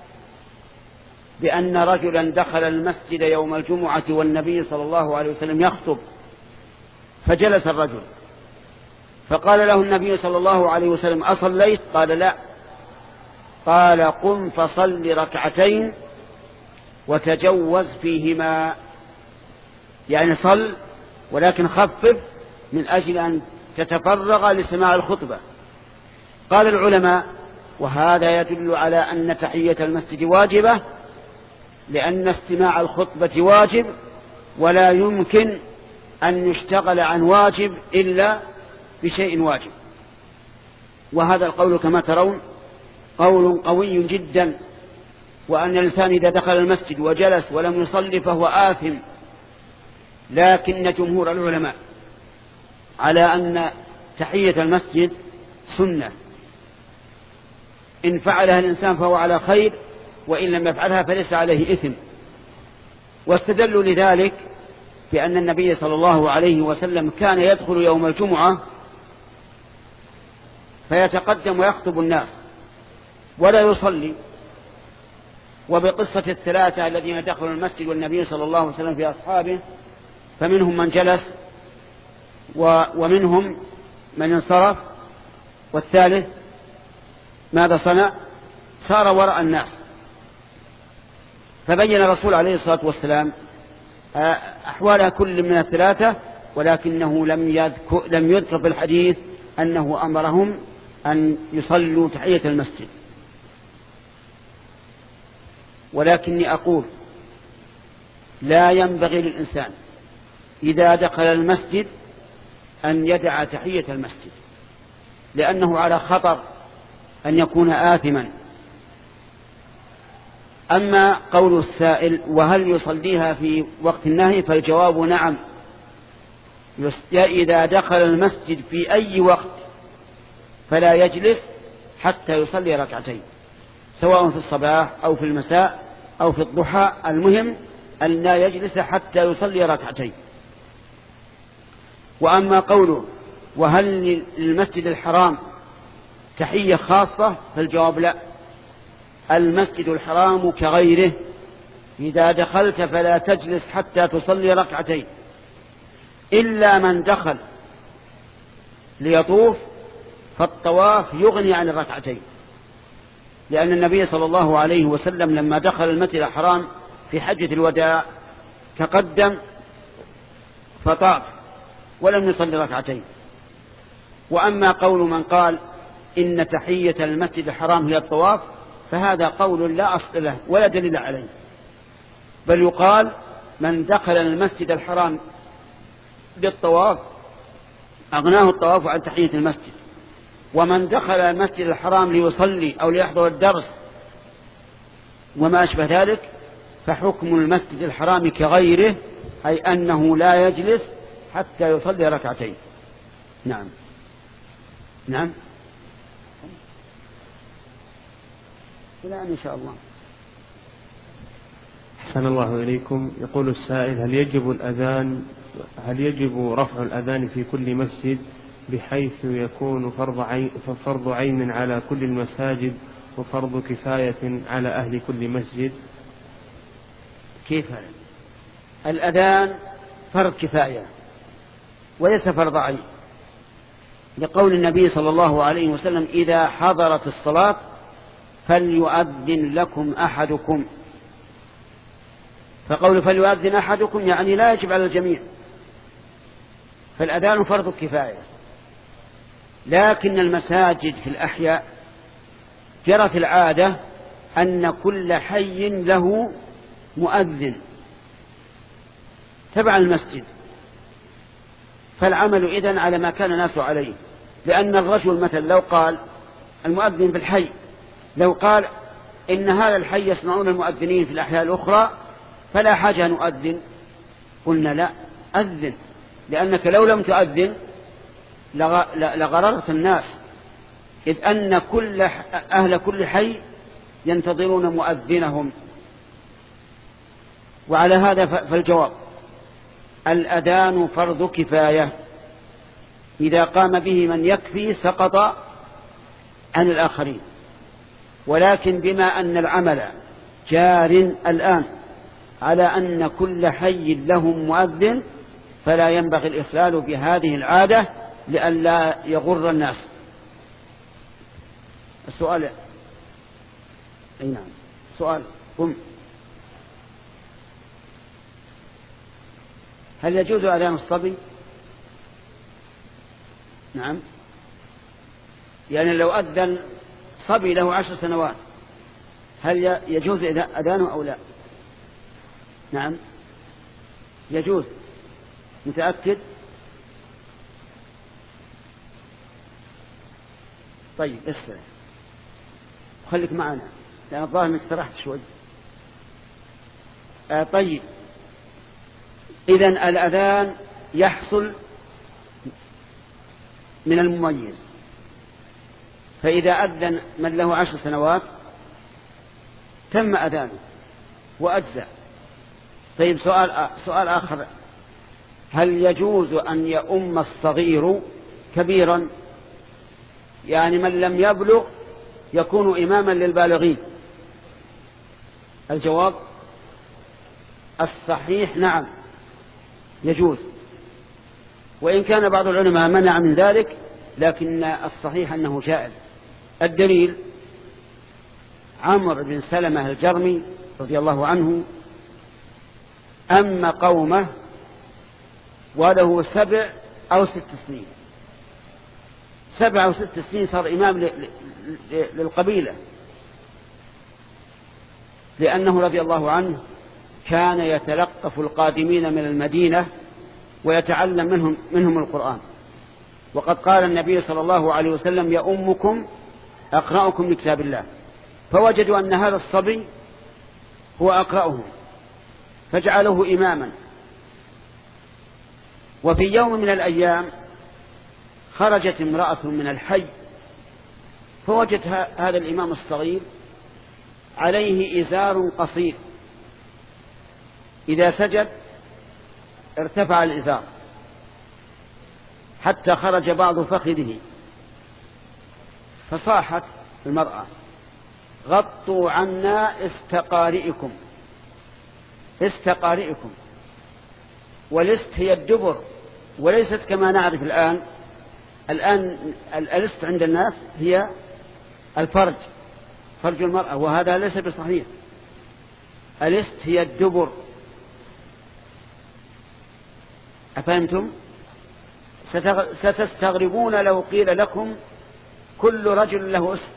بأن رجلا دخل المسجد يوم الجمعة والنبي صلى الله عليه وسلم يخطب، فجلس الرجل فقال له النبي صلى الله عليه وسلم: أصليت؟ قال: لا. قال: قم فصل ركعتين وتجوز فيهما، يعني صل ولكن خفف من أجل أن تتفرغ لسماع الخطبة. قال العلماء: وهذا يدل على أن تحية المسجد واجبة، لأن استماع الخطبة واجب، ولا يمكن أن يشتغل عن واجب إلا بشيء واجب. وهذا القول كما ترون قول قوي جدا، وأن الإنسان إذا دخل المسجد وجلس ولم يصلي فهو آثم. لكن جمهور العلماء على أن تحية المسجد سنة، إن فعلها الإنسان فهو على خير، وإن لم يفعلها فليس عليه إثم. واستدلوا لذلك بأن النبي صلى الله عليه وسلم كان يدخل يوم الجمعة فيتقدم ويخطب الناس ولا يصلي، وبقصة الثلاثة الذين دخلوا المسجد والنبي صلى الله عليه وسلم في أصحابه، فمنهم من جلس ومنهم من انصرف، والثالث ماذا صنع؟ صار وراء الناس. فبين الرسول عليه الصلاة والسلام أحوال كل من الثلاثة، ولكنه لم يذكر, لم يذكر في الحديث أنه أمرهم أن يصلوا تحية المسجد. ولكني أقول لا ينبغي للإنسان إذا دخل المسجد أن يدع تحية المسجد، لأنه على خطر أن يكون آثما. أما قول السائل: وهل يصليها في وقت النهي؟ فالجواب نعم، إذا دخل المسجد في أي وقت فلا يجلس حتى يصلي ركعتين، سواء في الصباح أو في المساء أو في الضحى، المهم أن لا يجلس حتى يصلي ركعتين. وأما قوله: وهل للمسجد الحرام تحية خاصة؟ فالجواب لا، المسجد الحرام كغيره، إذا دخلت فلا تجلس حتى تصلي ركعتين، إلا من دخل ليطوف فالطواف يغني عن الركعتين، لأن النبي صلى الله عليه وسلم لما دخل المسجد الحرام في حجة الوداع تقدم فطاف ولم يصلي ركعتين. وأما قول من قال إن تحية المسجد الحرام هي الطواف، فهذا قول لا أصل له ولا دليل عليه، بل يقال من دخل المسجد الحرام بالطواف أغناه الطواف عن تحية المسجد، ومن دخل المسجد الحرام ليصلي أو ليحضر الدرس وما أشبه ذلك فحكم المسجد الحرام كغيره، أي أنه لا يجلس حتى يصلي ركعتين. نعم نعم الآن إن شاء الله. أحسن الله إليكم. يقول السائل: هل يجب الأذان هل يجب رفع الأذان في كل مسجد بحيث يكون فرض عين, فرض عين على كل المساجد وفرض كفاية على أهل كل مسجد؟ كيف هذا؟ الأذان فرض كفاية وليس فرض عين، لقول النبي صلى الله عليه وسلم: إذا حضرت الصلاة فليؤذن لكم أحدكم. فقول فليؤذن أحدكم يعني لا يجب على الجميع، فالأذان فرض كفاية. لكن المساجد في الأحياء جرت العادة أن كل حي له مؤذن تبع المسجد، فالعمل إذن على ما كان الناس عليه. لأن الرجل مثلا لو قال المؤذن في الحي، لو قال إن هذا الحي يسمعون المؤذنين في الأحياء الأخرى فلا حاجة نؤذن، قلنا لا، أذن، لأنك لو لم تؤذن لغررت الناس، إذ أن كل أهل كل حي ينتظرون مؤذنهم. وعلى هذا فالجواب: الأذان فرض كفاية إذا قام به من يكفي سقط عن الآخرين، ولكن بما أن العمل جار الآن على أن كل حي له مؤذن فلا ينبغي الإخلال بهذه العادة لئلا يغر الناس. السؤال أي نعم سؤال قم. هل يجوز أذان الصبي؟ نعم، يعني لو أذن صبي له عشر سنوات هل يجوز أذانه أو لا؟ نعم يجوز. متأكد؟ طيب اسمع خليك معنا لأن الظاهر انك سرحت شوي. آه طيب إذن الأذان يحصل من المميز، فإذا أذن من له عشر سنوات تم أذانه وأجزأ. طيب سؤال سؤال آخر، هل يجوز أن يؤم الصغير كبيرا؟ يعني من لم يبلغ يكون إماما للبالغين. الجواب الصحيح نعم يجوز، وإن كان بعض العلماء منع من ذلك، لكن الصحيح أنه جائز. الدليل عمرو بن سلمة الجرمي رضي الله عنه أما قومه وله سبع أو ست سنين، سبع أو ست سنين صار إمام للقبيلة، لأنه رضي الله عنه كان يتلقف القادمين من المدينة ويتعلم منهم, منهم القرآن. وقد قال النبي صلى الله عليه وسلم يا أمكم أقرأكم لكتاب الله، فوجدوا أن هذا الصبي هو أقرأهم فجعله إماما. وفي يوم من الأيام خرجت امرأة من الحي فوجدت هذا الإمام الصغير عليه إزار قصير، إذا سجد ارتفع الإزار حتى خرج بعض فخذه، فصاحت المرأة غطوا عنا استقارئكم. استقارئكم والست هي الدبر، وليست كما نعرف الآن. الآن الست عند الناس هي الفرج، فرج المرأة، وهذا ليس بصحيح. الست هي الدبر، أفهمتم؟ ستستغربون لو قيل لكم كل رجل له است.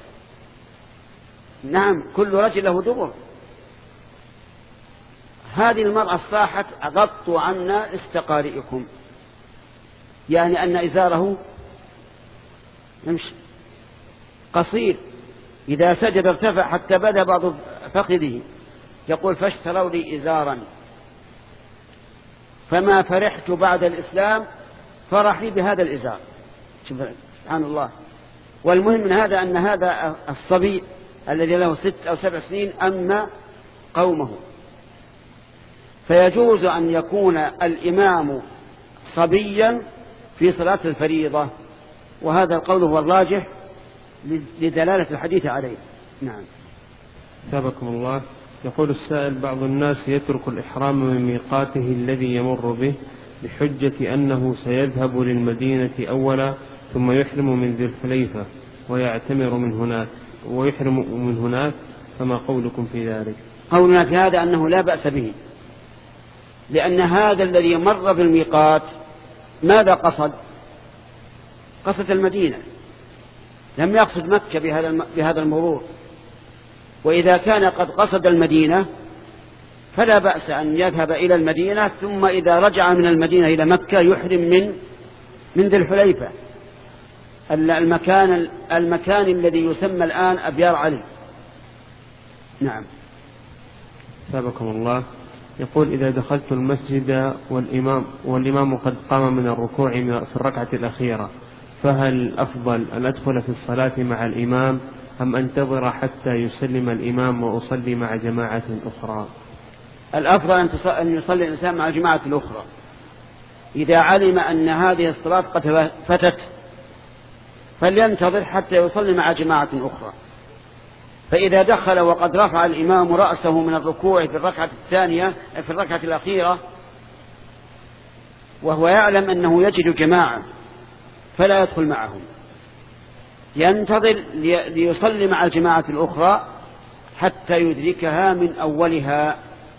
نعم كل رجل له دبر. هذه المرأة صاحت غطوا عنا استقارئكم، يعني أن إزاره يمشي قصير، إذا سجد ارتفع حتى بدا بعض فخذه. يقول فاشتروا لي إزارا فما فرحت بعد الإسلام فرحي بهذا الإزار. سبحان الله. والمهم من هذا أن هذا الصبي الذي له ست أو سبع سنين أما قومه، فيجوز أن يكون الإمام صبيا في صلاة الفريضة، وهذا القول هو الراجح لدلالة الحديث عليه. نعم. ثابكم الله. يقول السائل بعض الناس يترك الإحرام من ميقاته الذي يمر به بحجة أنه سيذهب للمدينة أولا ثم يحرم من ذي الحليفة ويعتمر من هناك ويحرم من هناك، فما قولكم في ذلك؟ قولنا في هذا أنه لا بأس به، لأن هذا الذي مر بالميقات ماذا قصد؟ قصد المدينة، لم يقصد مكة بهذا المرور. وإذا كان قد قصد المدينة فلا بأس أن يذهب إلى المدينة، ثم إذا رجع من المدينة إلى مكة يحرم من من ذي الحليفة، المكان المكان الذي يسمى الآن أبيار علي. نعم. ثابكم الله. يقول إذا دخلت المسجد والإمام والإمام قد قام من الركوع في الركعة الأخيرة، فهل أفضل أن أدخل في الصلاة مع الإمام أم أنتظر حتى يسلم الإمام وأصلي مع جماعة أخرى؟ الأفضل أن يصلي الإنسان مع جماعة الأخرى، إذا علم أن هذه الصلاة قد فتت فلينتظر حتى يصلي مع جماعة أخرى. فإذا دخل وقد رفع الإمام رأسه من الركوع في الركعة الثانية في الركعة الأخيرة وهو يعلم أنه يجد جماعة فلا يدخل معهم، ينتظر ليصلي مع الجماعة الأخرى حتى يدركها من أولها.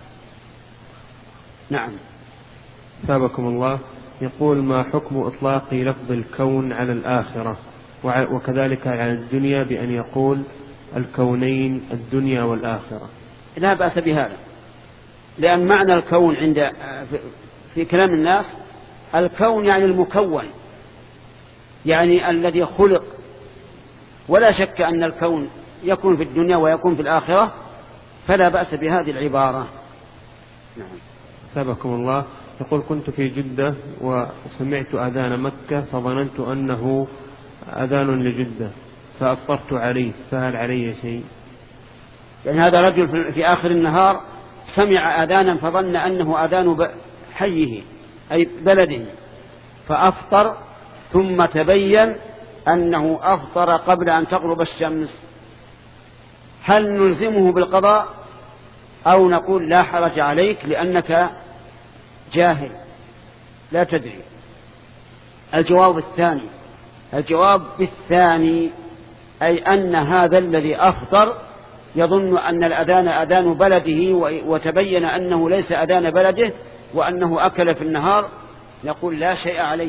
نعم. ثابكم الله. يقول: ما حكم إطلاق لفظ الكون على الآخرة وكذلك على الدنيا بأن يقول الكونين الدنيا والآخرة؟ لا بأس بهذا، لأن معنى الكون عند في كلام الناس الكون يعني المكون، يعني الذي خلق، ولا شك أن الكون يكون في الدنيا ويكون في الآخرة، فلا بأس بهذه العبارة. نعم. ثابكم الله. يقول: كنت في جدة وسمعت أذان مكة فظننت أنه أذان لجدة فأفطرت عليه، فهل علي شيء؟ يعني هذا رجل في آخر النهار سمع أذانا فظن أنه أذان حيه أي بلده فأفطر، ثم تبين أنه أفطر قبل أن تغرب الشمس، هل نلزمه بالقضاء أو نقول لا حرج عليك لأنك جاهل لا تدري؟ الجواب الثاني، الجواب بالثاني، أي أن هذا الذي أفطر يظن أن الأذان أذان بلده وتبين أنه ليس أذان بلده وأنه أكل في النهار، نقول لا شيء عليه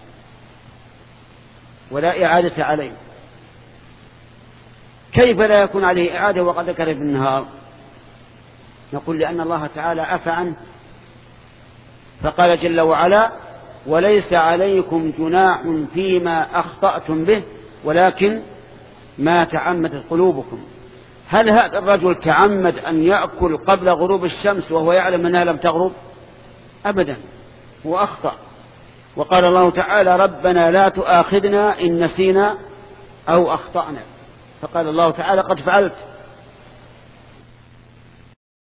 ولا إعادة عليه. كيف لا يكون عليه إعادة وقد أكل في النهار؟ نقول لأن الله تعالى عفى عنه، فقال جل وعلا: وليس عليكم جناح فيما أخطأتم به ولكن ما تعمدت قلوبكم. هل هذا الرجل تعمد أن يأكل قبل غروب الشمس وهو يعلم أنها لم تغرب؟ أبدا، هو أخطأ. وقال الله تعالى: ربنا لا تؤاخذنا إن نسينا أو أخطأنا، فقال الله تعالى: قد فعلت.